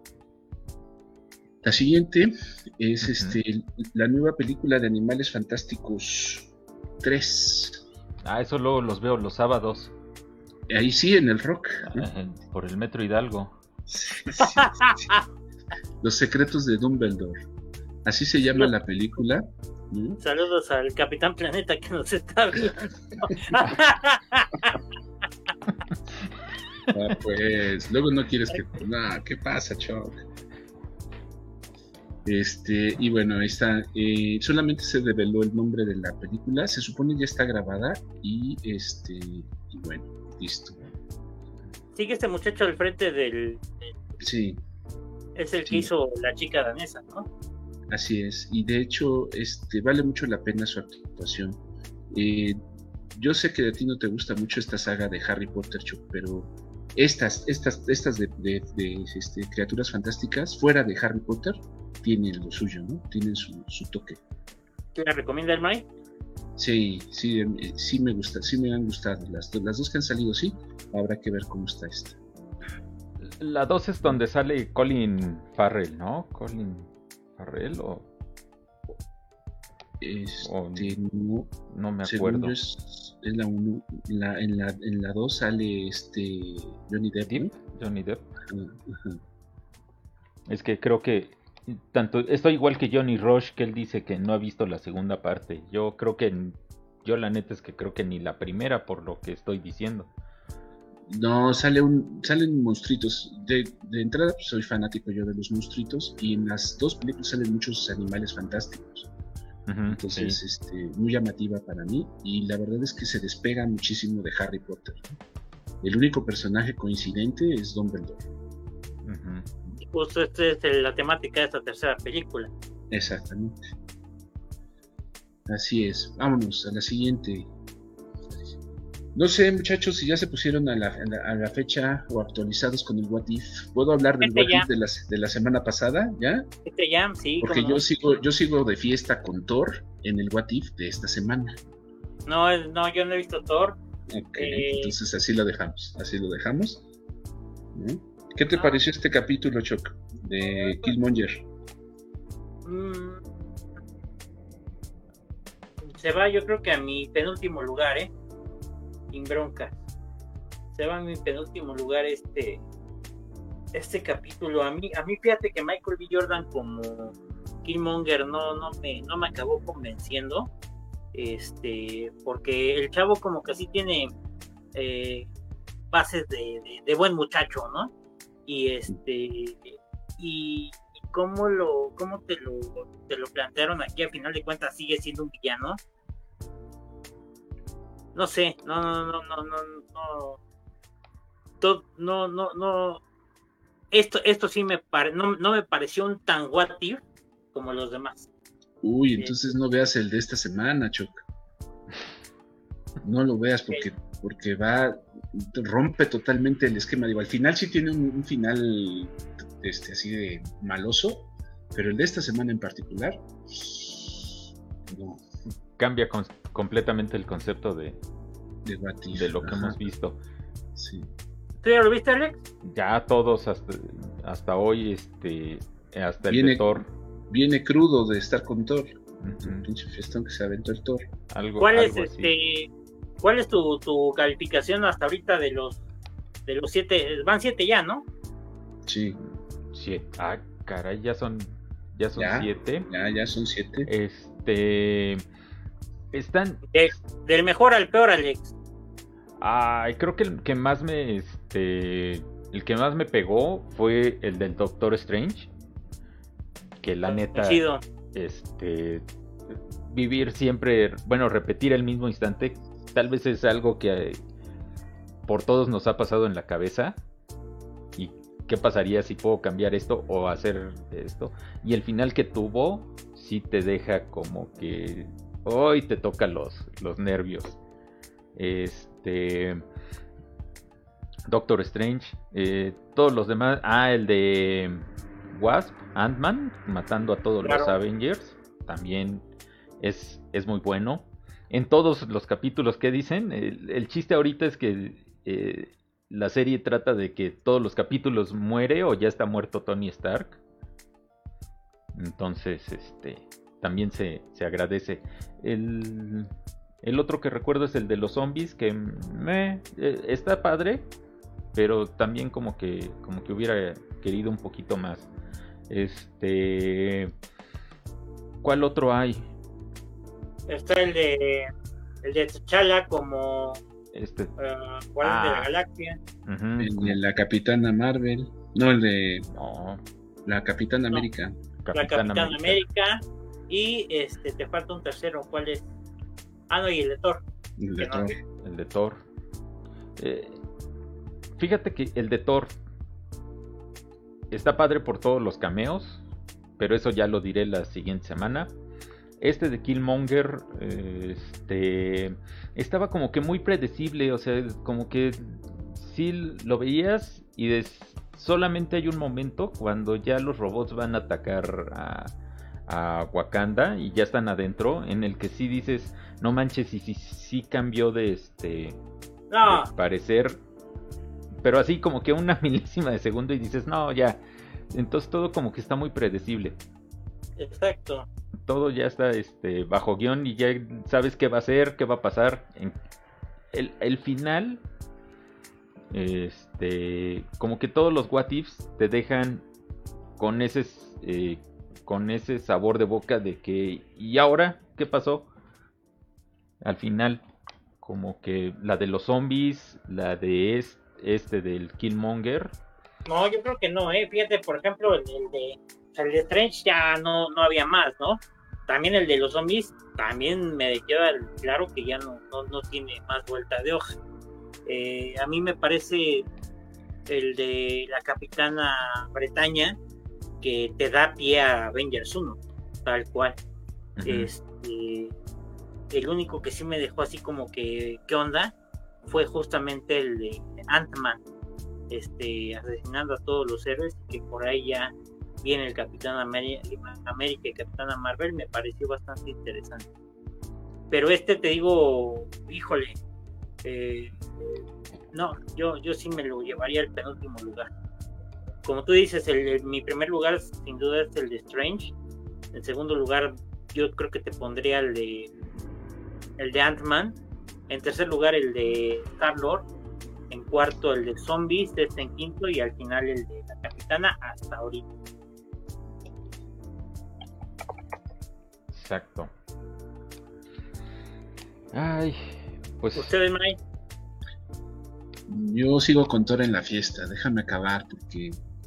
C: La siguiente es la nueva película de Animales Fantásticos 3.
D: Eso luego los veo los sábados.
C: Ahí sí, en el Rock, ¿no?
D: Por el Metro Hidalgo.
C: Sí. Los secretos de Dumbledore. Así se llama la película.
E: Saludos al Capitán Planeta que nos está viendo.
C: Pues luego no quieres que... No, ¿qué pasa, Choc? Y bueno, ahí está. Solamente se reveló el nombre de la película. Se supone ya está grabada. Y bueno, listo.
E: Sigue este muchacho al frente del...
C: Sí.
E: Es el que hizo la chica danesa, ¿no?
C: Así es. Y de hecho, vale mucho la pena su actuación. Yo sé que a ti no te gusta mucho esta saga de Harry Potter, Chuck, pero estas de criaturas fantásticas fuera de Harry Potter tienen lo suyo, ¿no? Tienen su toque.
E: ¿Te la recomienda el Mike?
C: Sí me gusta, sí me han gustado las dos que han salido, sí. Habrá que ver cómo está esta.
D: La 2 es donde sale Colin Farrell, ¿no? Colin Farrell o no me acuerdo.
C: Es la 1. En la 2 sale Johnny Depp. ¿No?
D: Johnny Depp.
C: Uh-huh.
D: Es que creo que estoy igual que Johnny Rush, que él dice que no ha visto la segunda parte. Yo la neta es que creo que ni la primera, por lo que estoy diciendo.
C: No, salen monstruitos. De entrada, pues, soy fanático yo de los monstruitos. Y en las dos películas salen muchos animales fantásticos. Uh-huh, entonces, sí. Muy llamativa para mí. Y la verdad es que se despega muchísimo de Harry Potter. El único personaje coincidente es Dumbledore.
E: Uh-huh. Y justo esta es la temática de esta tercera película.
C: Exactamente. Así es. Vámonos a la siguiente. No sé, muchachos, si ya se pusieron a la fecha o actualizados con el What If. ¿Puedo hablar del What If de la semana pasada? ¿Ya?
E: Ya, sí.
C: Porque yo sigo de fiesta con Thor en el What If de esta semana.
E: No, yo no he visto Thor.
C: Ok, entonces así lo dejamos. ¿Qué te pareció este capítulo, Choc, de Killmonger?
E: Se va, yo creo que a mi penúltimo lugar, sin bronca. Se va a mi penúltimo lugar este capítulo. A mí fíjate que Michael B. Jordan como Killmonger no me acabó convenciendo. Porque el chavo como que sí tiene bases de buen muchacho, ¿no? Y y cómo te lo plantearon aquí, a final de cuentas sigue siendo un villano. No sé, no. Esto sí no me pareció un tan what if como los demás.
C: Uy, entonces no veas el de esta semana, Choc. No lo veas porque rompe totalmente el esquema. Digo, al final sí tiene un final así de maloso, pero el de esta semana en particular No,
D: cambia completamente el concepto de
C: What If,
D: lo que
C: ajá.
D: hemos visto.
C: Sí.
E: ¿Tú ya lo viste, Alex?
D: Ya todos hasta hoy, hasta el
C: Viene-
D: de Thor.
C: Viene crudo de estar con Thor.
D: Ujú.
C: Un pinche fiestón que se aventó el Thor.
E: ¿Cuál es
D: algo así.
E: cuál es tu calificación hasta ahorita de los 7? Van 7 ya, ¿no?
C: Sí,
D: Caray, ya son
C: Ya.
D: 7.
C: ya son 7.
D: Están.
E: Del mejor al peor, Alex.
D: Creo que el que más me pegó fue el del Doctor Strange. Que la neta,
E: Chido.
D: vivir siempre, bueno, repetir el mismo instante, tal vez es algo que por todos nos ha pasado en la cabeza. ¿Y qué pasaría si puedo cambiar esto o hacer esto? Y el final que tuvo sí te deja como que hoy te toca los nervios. Doctor Strange, todos los demás, el de Wasp, Ant-Man, matando a todos
E: Claro.
D: los Avengers, también es muy bueno. En todos los capítulos que dicen, el chiste ahorita es que la serie trata de que todos los capítulos muere o ya está muerto Tony Stark. Entonces, también se agradece. El otro que recuerdo es el de los zombies, que está padre, pero también como que hubiera querido un poquito más. ¿Cuál otro hay?
E: Está el de T'Challa como Guardián de la Galaxia.
D: Ujú,
C: El de la Capitana Marvel. No, el de
D: no,
C: la Capitana
E: No.
C: América.
E: La Capitana América. Y te falta un tercero. ¿Cuál es? No, y el de Thor.
C: El de
E: Que no,
C: Thor.
D: El de Thor. Fíjate que el de Thor está padre por todos los cameos, pero eso ya lo diré la siguiente semana. De Killmonger, estaba como que muy predecible, o sea, como que sí lo veías y solamente hay un momento cuando ya los robots van a atacar a Wakanda y ya están adentro, en el que sí dices, no manches, y sí cambió de
E: No,
D: de parecer, pero así como que una milésima de segundo y dices, no, ya. Entonces todo como que está muy predecible.
E: exacto.
D: Todo ya está bajo guión y ya sabes qué va a ser, qué va a pasar. El final, como que todos los what ifs te dejan con ese sabor de boca de que, ¿y ahora qué pasó? Al final, como que la de los zombies, la de del Killmonger.
E: No, yo creo que no, Fíjate, por ejemplo, el de Strange ya no había más, ¿no? También el de los zombies, también me queda claro que ya no tiene más vuelta de hoja. A mí me parece el de la Capitana Bretaña que te da pie a Avengers 1, tal cual.
D: Uh-huh.
E: El único que sí me dejó así como que, ¿qué onda? Fue justamente el de Ant-Man, asesinando a todos los héroes, que por ahí ya viene el Capitán América y Capitana Marvel, me pareció bastante interesante. Pero te digo, híjole, no, yo sí me lo llevaría al penúltimo lugar. Como tú dices, mi primer lugar sin duda es el de Strange. En segundo lugar, yo creo que te pondría el de Ant-Man. En tercer lugar, el de Star-Lord. En cuarto, el de Zombies. En quinto, y al final el de la Capitana, hasta ahorita.
D: Exacto. Ay, pues.
E: ¿Ustedes, May?
C: Yo sigo con Thor en la fiesta, déjame acabar, porque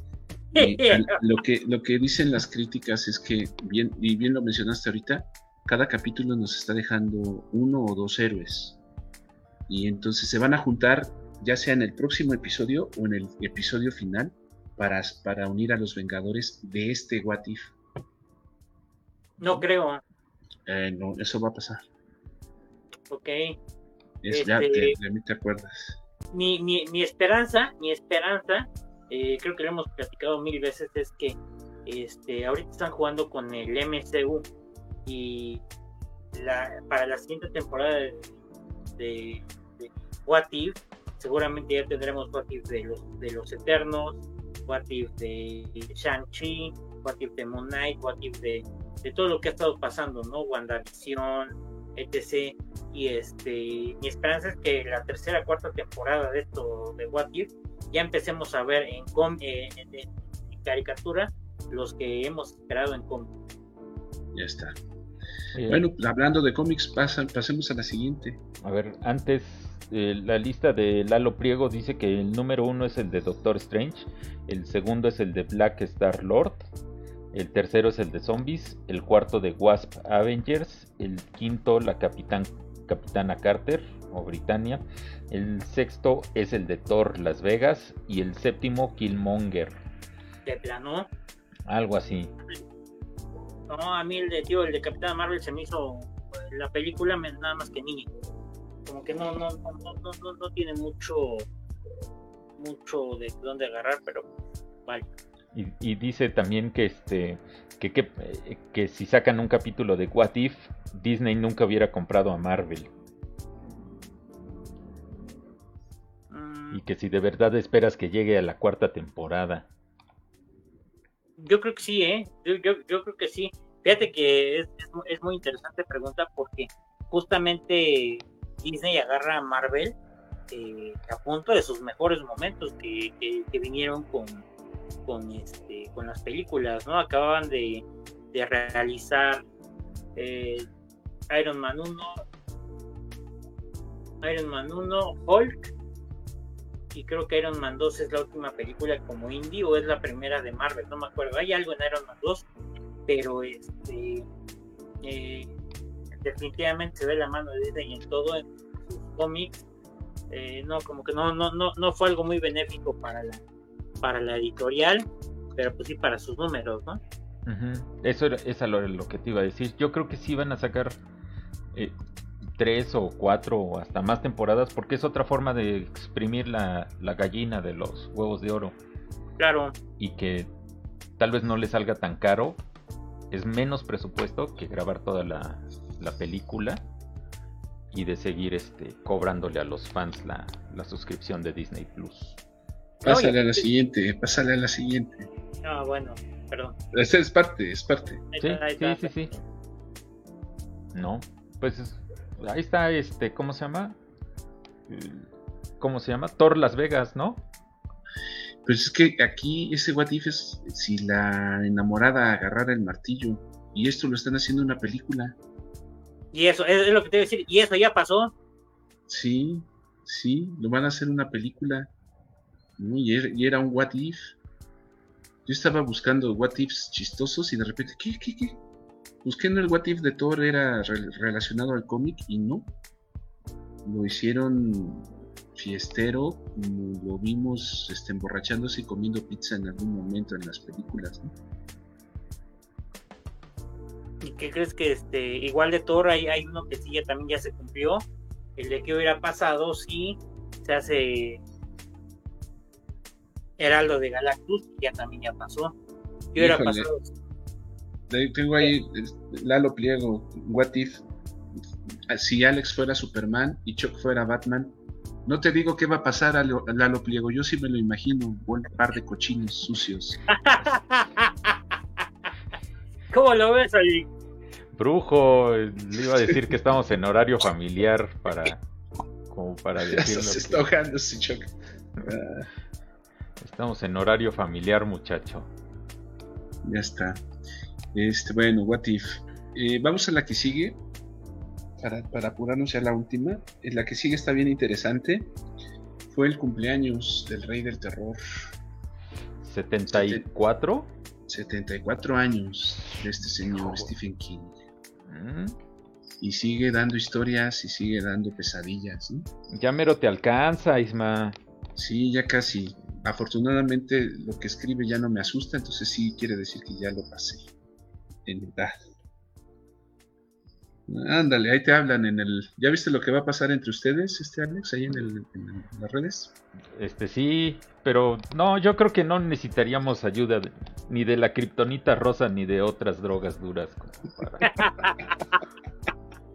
C: lo que dicen las críticas es que, bien lo mencionaste ahorita, cada capítulo nos está dejando uno o dos héroes. Y entonces se van a juntar, ya sea en el próximo episodio o en el episodio final, para unir a los Vengadores de este What If.
E: No creo.
C: No, eso va a pasar.
E: Ok.
C: Ya de mí te acuerdas.
E: Mi esperanza, creo que lo hemos platicado 1000 veces, es que ahorita están jugando con el MCU y para la siguiente temporada de What If, seguramente ya tendremos What If de los Eternos, What If de Shang-Chi, What If de Moon Knight, What If de todo lo que ha estado pasando, ¿no? WandaVision, etc. Y mi esperanza es que la tercera, cuarta temporada de esto de What If ya empecemos a ver en caricatura los que hemos esperado en cómic.
C: Ya está. Bueno, hablando de cómics, pasemos a la siguiente.
D: A ver, antes la lista de Lalo Priego dice que el número 1 es el de Doctor Strange, el segundo es el de Black Star Lord, el tercero es el de Zombies, el cuarto de Wasp Avengers, el quinto la Capitana Carter o Britannia, el sexto es el de Thor Las Vegas y el séptimo Killmonger.
E: ¿De plano?
D: Algo así.
E: No, a mí el de Capitana Marvel se me hizo la película nada más que niña. Como que no tiene mucho de dónde agarrar, pero vale.
D: Y dice también que si sacan un capítulo de What If, Disney nunca hubiera comprado a Marvel. Y que si de verdad esperas que llegue a la cuarta temporada.
E: Yo creo que sí, yo creo que sí. Fíjate que es muy interesante pregunta, porque justamente Disney agarra a Marvel a punto de sus mejores momentos que vinieron con las películas, ¿no? Acababan de realizar Iron Man 1, Hulk, y creo que Iron Man 2 es la última película como indie, o es la primera de Marvel, no me acuerdo. Hay algo en Iron Man 2, pero definitivamente se ve la mano de Disney en todo, en sus cómics. No, como que no fue algo muy benéfico para la editorial, pero pues sí para sus números, ¿no?
D: Uh-huh. Eso es lo que te iba a decir. Yo creo que sí van a sacar 3 o 4 o hasta más temporadas, porque es otra forma de exprimir la gallina de los huevos de oro.
E: Claro.
D: Y que tal vez no le salga tan caro. Es menos presupuesto que grabar toda la película y de seguir cobrándole a los fans la suscripción de Disney Plus.
C: Pásale a la siguiente.
E: Ah, bueno, perdón.
C: Esa es parte.
D: Sí. No, pues ahí está, ¿cómo se llama? Thor Las Vegas, ¿no?
C: Pues es que aquí ese What If es si la enamorada agarrara el martillo, y esto lo están haciendo en una película.
E: Y eso es lo que te iba a decir, y eso ya pasó.
C: Sí, lo van a hacer una película. Y era un What If. Yo estaba buscando What Ifs chistosos y de repente, ¿qué? Busqué en el What If de Thor, era relacionado al cómic, y no. Lo hicieron fiestero, lo vimos emborrachándose y comiendo pizza en algún momento en las películas, ¿no?
E: ¿Y qué crees que igual de Thor hay uno que sí también ya se cumplió? El de qué hubiera pasado si se hace Heraldo de Galactus, ya también ya pasó. ¿Qué hubiera pasado?
C: Tengo ahí Lalo Pliego, What If si Alex fuera Superman y Chuck fuera Batman. No te digo qué va a pasar a Lalo Pliego, yo sí me lo imagino, un par de cochinos sucios.
E: ¿Cómo lo ves ahí?
D: Brujo, le iba a decir que estamos en horario familiar para decirlo.
C: Se está ahogando ese Chuck.
D: Estamos en horario familiar, muchacho.
C: Ya está. Bueno, What If. Vamos a la que sigue. Para apurarnos ya la última. La que sigue está bien interesante. Fue el cumpleaños del Rey del Terror.
D: 74.
C: 74 años de este señor Stephen King. Y sigue dando historias y sigue dando pesadillas, ¿no?
D: Ya mero te alcanza, Isma.
C: Sí, ya casi. Afortunadamente lo que escribe ya no me asusta, entonces sí quiere decir que ya lo pasé en edad. Ándale, ahí te hablan ¿Ya viste lo que va a pasar entre ustedes, Alex, ahí en las redes?
D: Sí, pero no, yo creo que no necesitaríamos ayuda ni de la kriptonita rosa ni de otras drogas duras.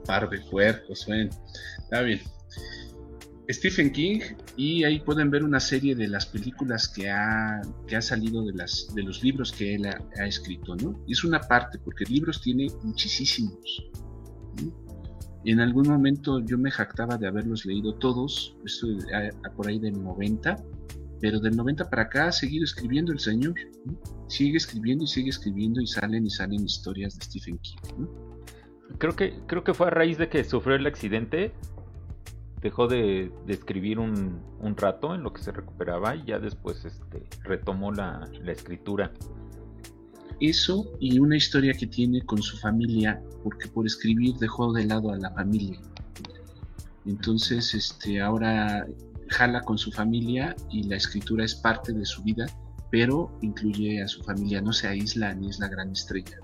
C: Par de puercos, bueno, está bien. Stephen King, y ahí pueden ver una serie de las películas que ha salido de los libros que él ha escrito, ¿no? Y es una parte, porque libros tiene muchísimos, ¿no? Y en algún momento yo me jactaba de haberlos leído todos, esto por ahí del 90, pero del 90 para acá ha seguido escribiendo el señor, ¿no? Sigue escribiendo y salen historias de Stephen King, ¿no?
D: Creo que fue a raíz de que sufrió el accidente. Dejó de escribir un rato en lo que se recuperaba y ya después retomó la escritura.
C: Eso y una historia que tiene con su familia, porque por escribir dejó de lado a la familia. Entonces ahora jala con su familia y la escritura es parte de su vida, pero incluye a su familia, no se aísla ni es la gran estrella.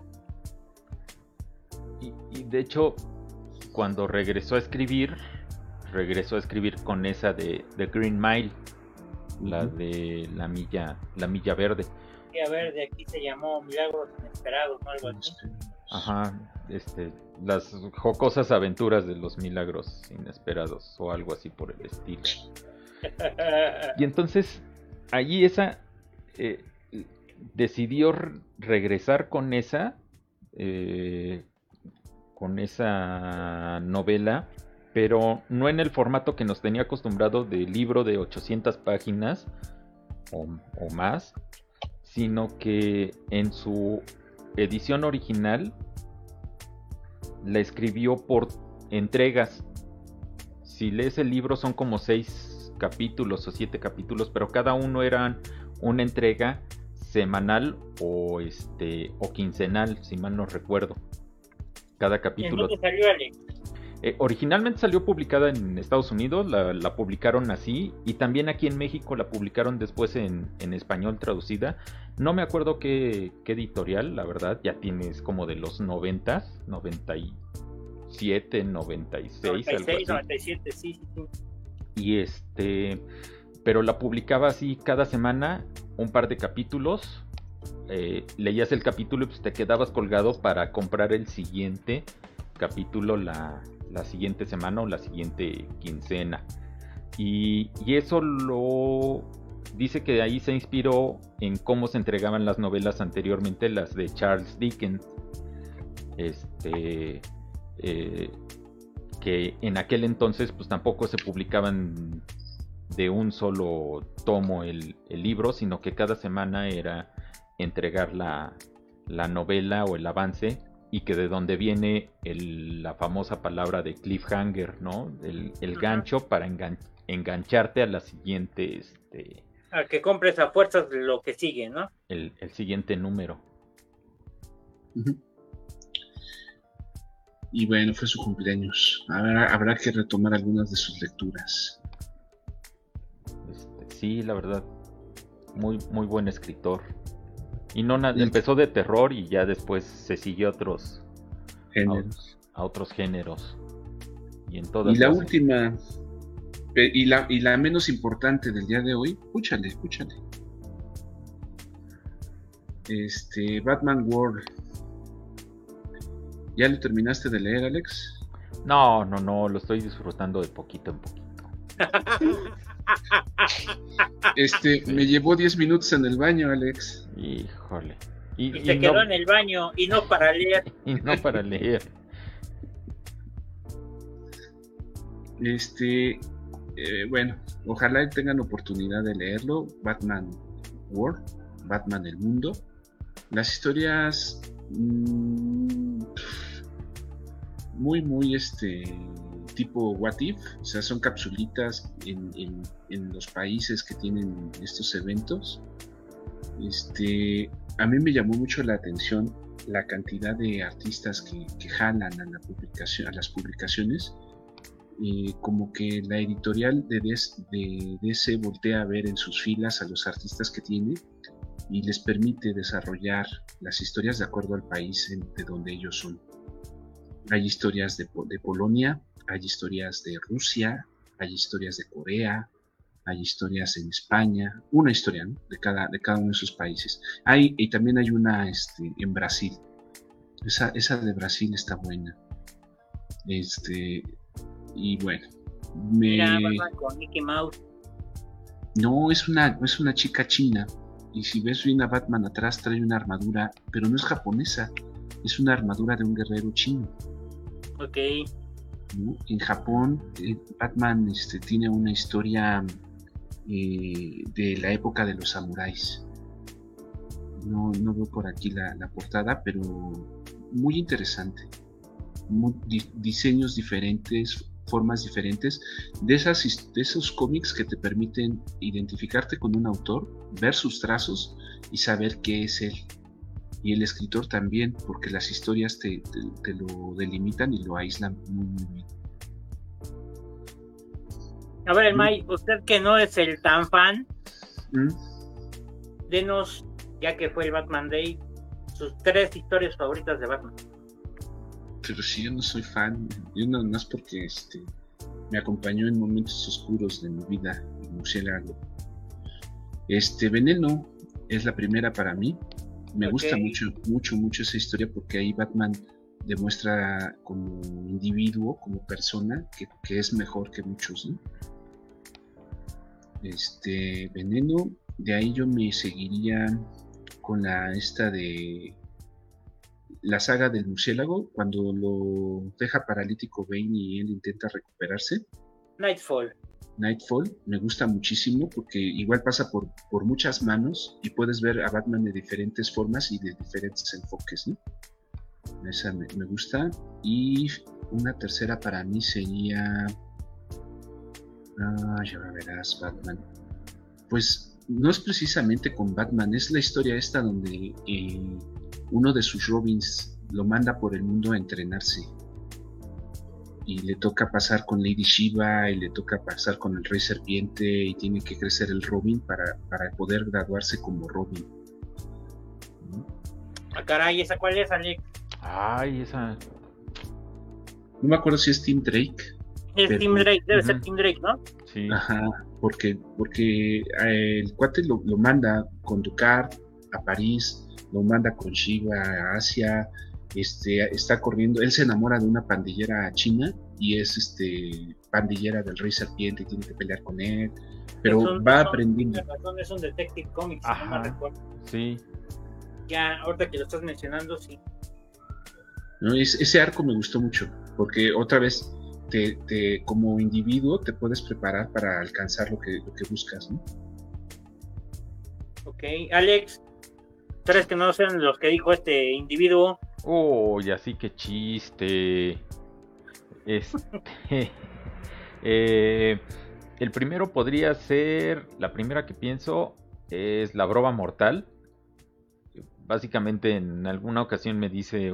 D: Y de hecho, cuando regresó a escribir con esa de Green Mile, la de la milla verde.
E: A ver, de aquí se llamó Milagros Inesperados, ¿no? Algo así.
D: Ajá, las jocosas aventuras de los milagros inesperados o algo así por el estilo. Y entonces allí decidió regresar con esa novela, pero no en el formato que nos tenía acostumbrado de libro de 800 páginas o más, sino que en su edición original la escribió por entregas. Si lees el libro son como 6 capítulos o 7 capítulos, pero cada uno era una entrega semanal o quincenal, si mal no recuerdo. Cada capítulo.
E: ¿En dónde salió, Alex?
D: Originalmente salió publicada en Estados Unidos, la publicaron así, y también aquí en México la publicaron después en español traducida. No me acuerdo qué editorial, la verdad, ya tienes como de los 90, 97, 96,
E: 96, 97, sí.
D: Y pero la publicaba así cada semana, un par de capítulos, leías el capítulo y pues te quedabas colgado para comprar el siguiente capítulo la siguiente semana o la siguiente quincena. Y eso dice que ahí se inspiró en cómo se entregaban las novelas anteriormente, las de Charles Dickens, que en aquel entonces pues tampoco se publicaban de un solo tomo el libro, sino que cada semana era entregar la novela o el avance, y que de donde viene la famosa palabra de cliffhanger, ¿no? El gancho para engancharte a la siguiente,
E: a que compres a fuerzas lo que sigue, ¿no?
D: El siguiente número.
C: Uh-huh. Y bueno, fue su cumpleaños. Habrá que retomar algunas de sus lecturas.
D: Sí, la verdad, muy, muy buen escritor. Y empezó de terror y ya después se siguió a otros géneros. Y
C: la última y la menos importante del día de hoy, escúchale. Batman World. ¿Ya lo terminaste de leer, Alex?
D: No, lo estoy disfrutando de poquito en poquito.
C: Sí. Me llevó 10 minutos en el baño, Alex.
D: Híjole.
E: Y se quedó en el baño y no para leer.
D: Y no para leer.
C: Bueno, ojalá tengan oportunidad de leerlo. Batman World, Batman el Mundo. Las historias muy tipo What If, o sea, son capsulitas en los países que tienen estos eventos. A mí me llamó mucho la atención la cantidad de artistas que jalan a las publicaciones. Como que la editorial de DC voltea a ver en sus filas a los artistas que tiene y les permite desarrollar las historias de acuerdo al país de donde ellos son. Hay historias de Polonia, hay historias de Rusia, hay historias de Corea, hay historias en España, una historia, ¿no? de cada uno de esos países. Y también hay una en Brasil. Esa de Brasil está buena. Y bueno,
E: Mira, Batman con Mickey Mouse.
C: No, es una chica china. Y si ves bien a Batman atrás, trae una armadura, pero no es japonesa, es una armadura de un guerrero chino.
E: Ok.
C: ¿No? En Japón, Batman tiene una historia de la época de los samuráis. No veo por aquí la portada, pero muy interesante. Diseños diferentes, formas diferentes, de esos cómics que te permiten identificarte con un autor, ver sus trazos y saber qué es él. Y el escritor también, porque las historias te lo delimitan y lo aíslan muy, muy bien.
E: A ver, Mike, usted que no es el tan fan, denos, ya que fue el Batman Day, sus 3 historias favoritas de Batman.
C: Pero si yo no soy fan, yo no más porque me acompañó en momentos oscuros de mi vida, el murciélago. Veneno es la primera para mí. Me gusta mucho esa historia porque ahí Batman demuestra como individuo, como persona, que es mejor que muchos, ¿no? Veneno, de ahí yo me seguiría con de la saga del murciélago, cuando lo deja paralítico Bane y él intenta recuperarse.
E: Nightfall,
C: me gusta muchísimo porque igual pasa por muchas manos y puedes ver a Batman de diferentes formas y de diferentes enfoques, ¿no? Esa me gusta. Y una tercera para mí sería... ya verás, Batman. Pues no es precisamente con Batman, es la historia esta donde uno de sus Robins lo manda por el mundo a entrenarse. Y le toca pasar con Lady Shiva y le toca pasar con el Rey Serpiente y tiene que crecer el Robin para poder graduarse como Robin.
E: Ah, caray, ¿esa cuál es, Alex?
D: Ay, esa...
C: No me acuerdo si es Tim Drake.
E: Es Tim Drake, debe ser Tim Drake, ¿no?
C: Sí. Ajá, porque el cuate lo manda con Ducard a París, lo manda con Shiva a Asia. Está corriendo, él se enamora de una pandillera china y es pandillera del Rey Serpiente y tiene que pelear con él, pero va aprendiendo.
E: Es un Detective Comics,
D: ajá,
E: no me recuerdo.
D: Sí.
E: Ya, ahorita que lo estás mencionando, sí.
C: No, ese arco me gustó mucho, porque otra vez como individuo te puedes preparar para alcanzar lo que buscas, ¿no?
E: Ok, Alex, 3 que no sean los que dijo este individuo.
D: Oh, y así que chiste. El primero podría ser, la primera que pienso es La Broma Mortal. Básicamente en alguna ocasión me dice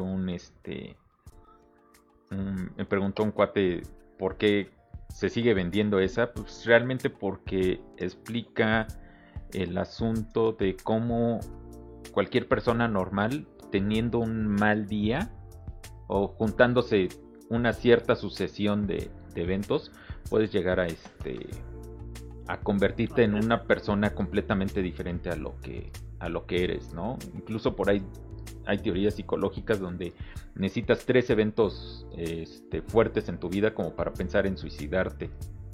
D: me preguntó un cuate por qué se sigue vendiendo esa. Pues realmente porque explica el asunto de cómo cualquier persona normal, teniendo un mal día o juntándose una cierta sucesión de eventos, puedes llegar a convertirte en una persona completamente diferente a lo que eres, ¿no? Incluso por ahí hay teorías psicológicas donde necesitas 3 eventos fuertes en tu vida como para pensar en suicidarte.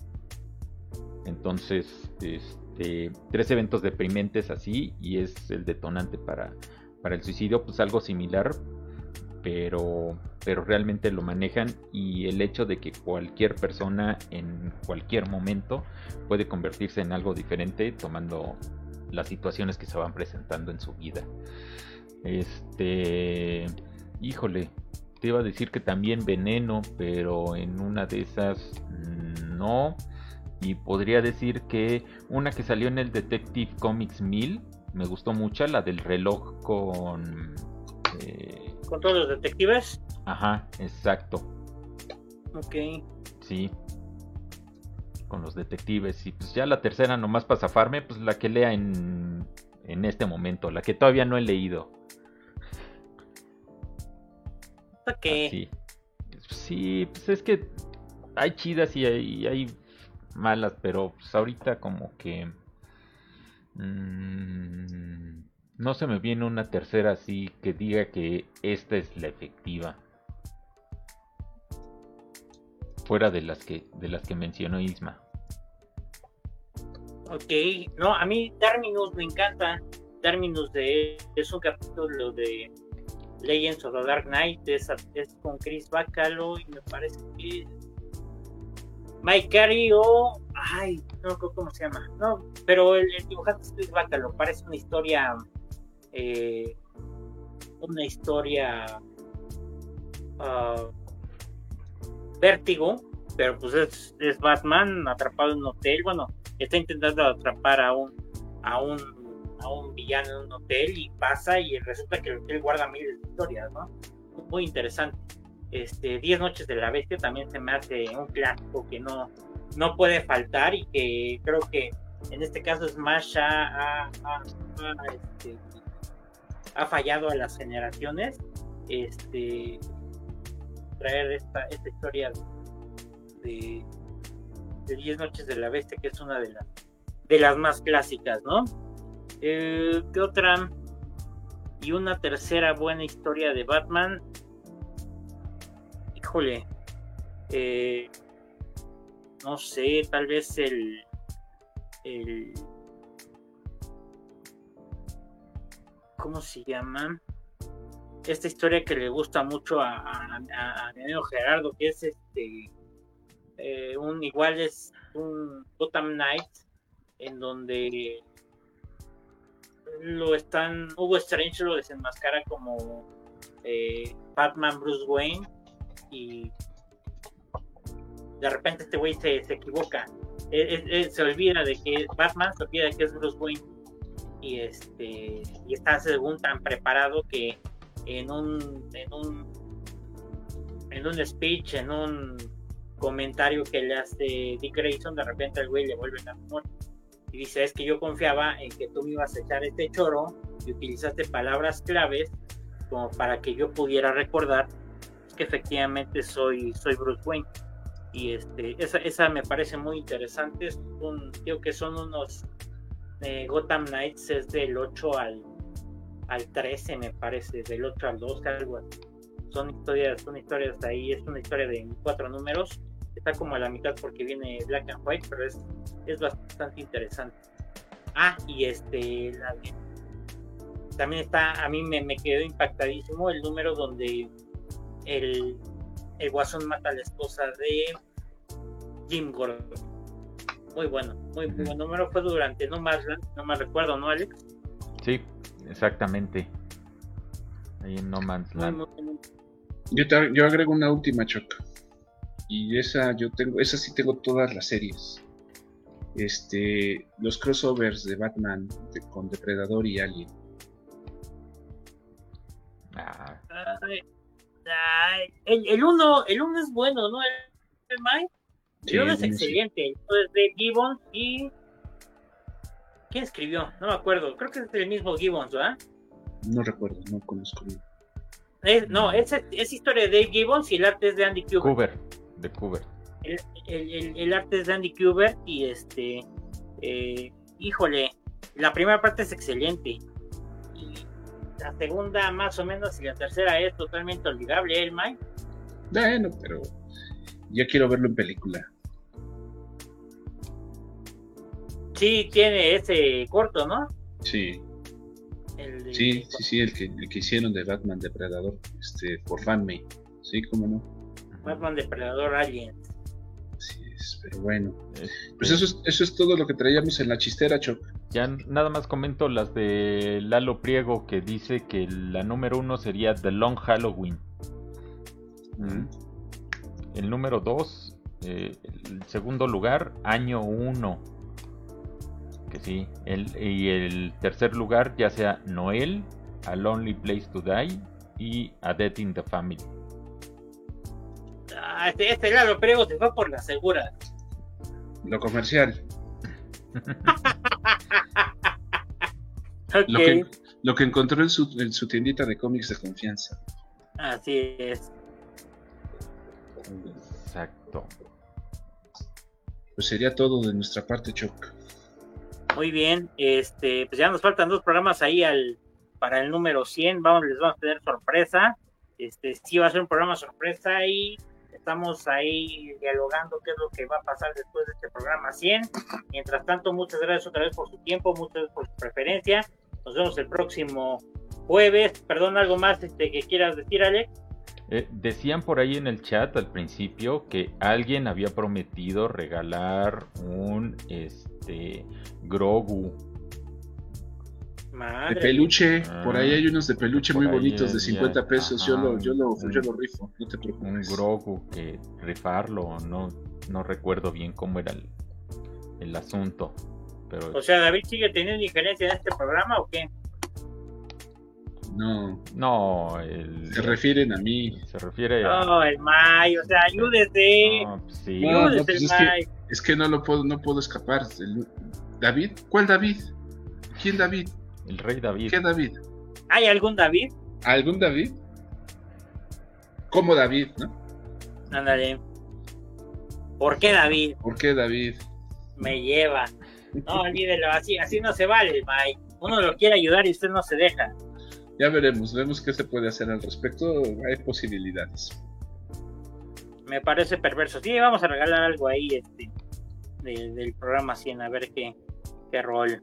D: Entonces, 3 eventos deprimentes así y es el detonante para el suicidio. Pues algo similar, pero realmente lo manejan, y el hecho de que cualquier persona en cualquier momento puede convertirse en algo diferente tomando las situaciones que se van presentando en su vida. Híjole, te iba a decir que también Veneno, pero en una de esas no. Y podría decir que una que salió en el Detective Comics 1000 me gustó mucho, la del reloj con
E: todos los detectives.
D: Ajá, exacto.
E: Ok.
D: Sí, con los detectives. Y pues ya la tercera, nomás para zafarme, pues la que lea en este momento, la que todavía no he leído.
E: Ok.
D: Sí, pues es que hay chidas y hay malas, pero pues ahorita como que no se me viene una tercera así que diga que esta es la efectiva. fuera de las que mencionó Isma.
E: Ok, no, a mí Terminus me encanta. Terminus es un capítulo de Legends of the Dark Knight, es con Chris Bacalo y me parece que Mike Carey o... Ay, no recuerdo cómo se llama. No, pero el dibujante es Chris Bacalo, parece una historia... Vértigo, pero pues es Batman atrapado en un hotel. Bueno, está intentando atrapar a un villano en un hotel y pasa y resulta que el hotel guarda miles de historias, ¿no? Muy interesante. 10 Noches de la Bestia también se me hace un clásico que no puede faltar y que creo que en este caso Smash ha fallado a las generaciones. Traer esta historia de 10 Noches de la Bestia, que es una de las más clásicas, ¿no? ¿Qué otra? Y una tercera buena historia de Batman. Híjole, no sé, tal vez el ¿cómo se llama? Esta historia que le gusta mucho a mi amigo Gerardo, que es es un Gotham Knight, en donde Hugo Strange lo desenmascara como Batman Bruce Wayne y de repente este güey se equivoca, se olvida de que es Batman, se olvida de que es Bruce Wayne y está según tan preparado que en un speech, en un comentario que le hace Dick Grayson, de repente al güey le vuelve la memoria y dice: es que yo confiaba en que tú me ibas a echar este choro y utilizaste palabras claves como para que yo pudiera recordar que efectivamente soy Bruce Wayne. Y esa me parece muy interesante. Digo que son unos Gotham Knights, es del 8 al 13, me parece, del 8 al 12, algo así. Son historias ahí, es una historia de 4 números, está como a la mitad porque viene Black and White, pero es bastante interesante. Y también está, a mí me quedó impactadísimo el número donde el Guasón mata a la esposa de Jim Gordon. Muy bueno, muy buen número. Fue durante No Más recuerdo, ¿no, Alex?
D: Sí, exactamente. Ahí en No Man's Land.
C: Yo agrego una última, Choc. Y esa sí tengo todas las series. Los crossovers de Batman con Depredador y Alien.
E: El uno es bueno, ¿no? El Mike. El uno es excelente. El uno es de Gibbons y... ¿quién escribió? No me acuerdo. Creo que es el mismo Gibbons, ¿verdad?
C: No recuerdo, no conozco bien.
E: Es historia de Dave Gibbons y el arte es de Andy Kubert.
D: De Kubert.
E: El arte es de Andy Kubert y híjole, la primera parte es excelente y la segunda más o menos y la tercera es totalmente olvidable, ¿el Mike?
C: Bueno, pero ya quiero verlo en película.
E: Sí, tiene ese corto, ¿no?
C: Sí. Sí, el que hicieron de Batman Depredador, por Fanmade. Sí, cómo no.
E: Batman Depredador Alien.
C: Así es, pero bueno. Pues eso es todo lo que traíamos en la chistera, Choc.
D: Ya nada más comento las de Lalo Priego, que dice que la número 1 sería The Long Halloween. El número 2, el segundo lugar, Año 1. Que sí, y el tercer lugar ya sea Noel, A Lonely Place to Die y A Death in the Family.
E: Este Lalo Priego se fue por la segura.
C: Lo comercial.
E: Okay.
C: Lo que encontró en su tiendita de cómics de confianza.
E: Así es.
D: Exacto.
C: Pues sería todo de nuestra parte, Choc.
E: Muy bien, pues ya nos faltan 2 programas ahí para el número 100. Les vamos a tener sorpresa. Sí va a ser un programa sorpresa y estamos ahí dialogando qué es lo que va a pasar después de este programa 100. Mientras tanto, muchas gracias otra vez por su tiempo, muchas gracias por su preferencia. Nos vemos el próximo jueves. Perdón, ¿algo más que quieras decir, Alex?
D: Decían por ahí en el chat al principio que alguien había prometido regalar un Grogu.
E: Madre.
C: De peluche, por ahí hay unos de peluche muy bonitos de 50
D: ya,
C: pesos.
D: ajá,
C: yo lo rifo, no te
D: Un
C: preocupes.
D: Grogu que rifarlo, no recuerdo bien cómo era el asunto. Pero
E: O sea, ¿David sigue teniendo injerencia en este programa o qué?
C: No, se
D: se
C: refieren a mí.
D: se refiere a...
E: No, el May, o sea, ayúdese.
D: No, pues sí.
C: No,
E: Ayúdese
C: pues
E: el
C: es que-
E: May.
C: Es que no puedo escapar. ¿David? ¿Cuál David? ¿Quién David?
D: El rey David.
C: ¿Qué David?
E: ¿Hay algún David?
C: ¿Algún David? ¿Cómo David, no?
E: Ándale. ¿Por qué David?
C: ¿Por qué David?
E: Me lleva. No, olvídelo, así no se vale el May. Uno lo quiere ayudar y usted no se deja.
C: Ya vemos qué se puede hacer al respecto. Hay posibilidades.
E: Me parece perverso. Sí, vamos a regalar algo ahí del programa 100, a ver qué rol.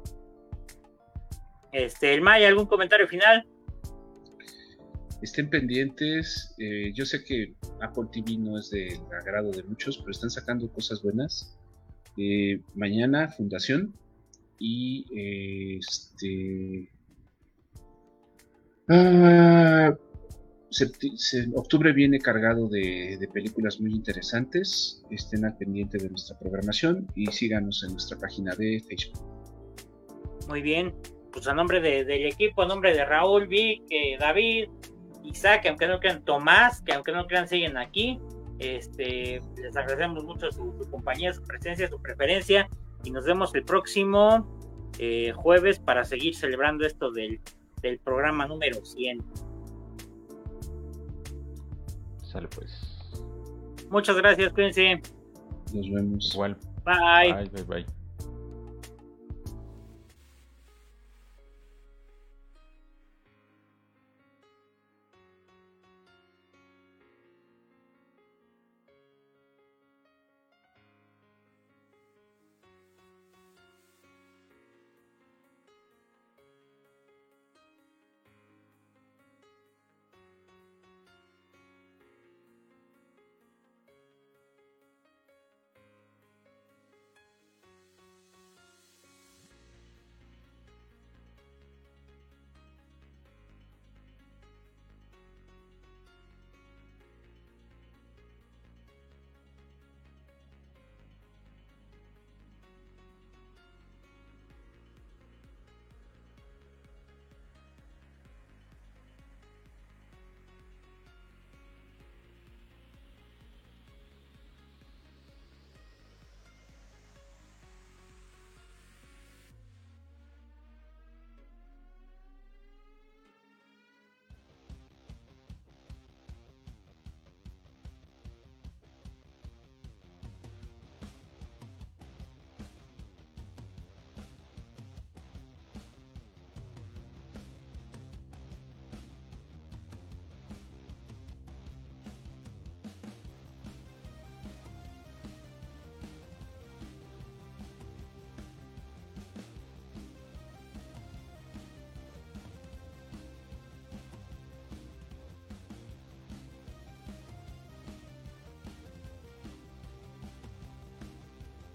E: El May, ¿algún comentario final?
C: Estén pendientes. Yo sé que Apple TV no es del agrado de muchos, pero están sacando cosas buenas. Mañana Fundación y octubre viene cargado de películas muy interesantes. Estén al pendiente de nuestra programación y síganos en nuestra página de Facebook.
E: Muy bien. Pues a nombre del equipo, a nombre de Raúl, Vic, David, Isaac, que aunque no crean, Tomás, que aunque no crean siguen aquí, les agradecemos mucho su compañía, su presencia, su preferencia y nos vemos el próximo jueves para seguir celebrando esto del programa número 100.
D: Sale pues.
E: Muchas gracias, cuídense.
C: Nos vemos.
D: Igual.
E: Bye.
D: Bye.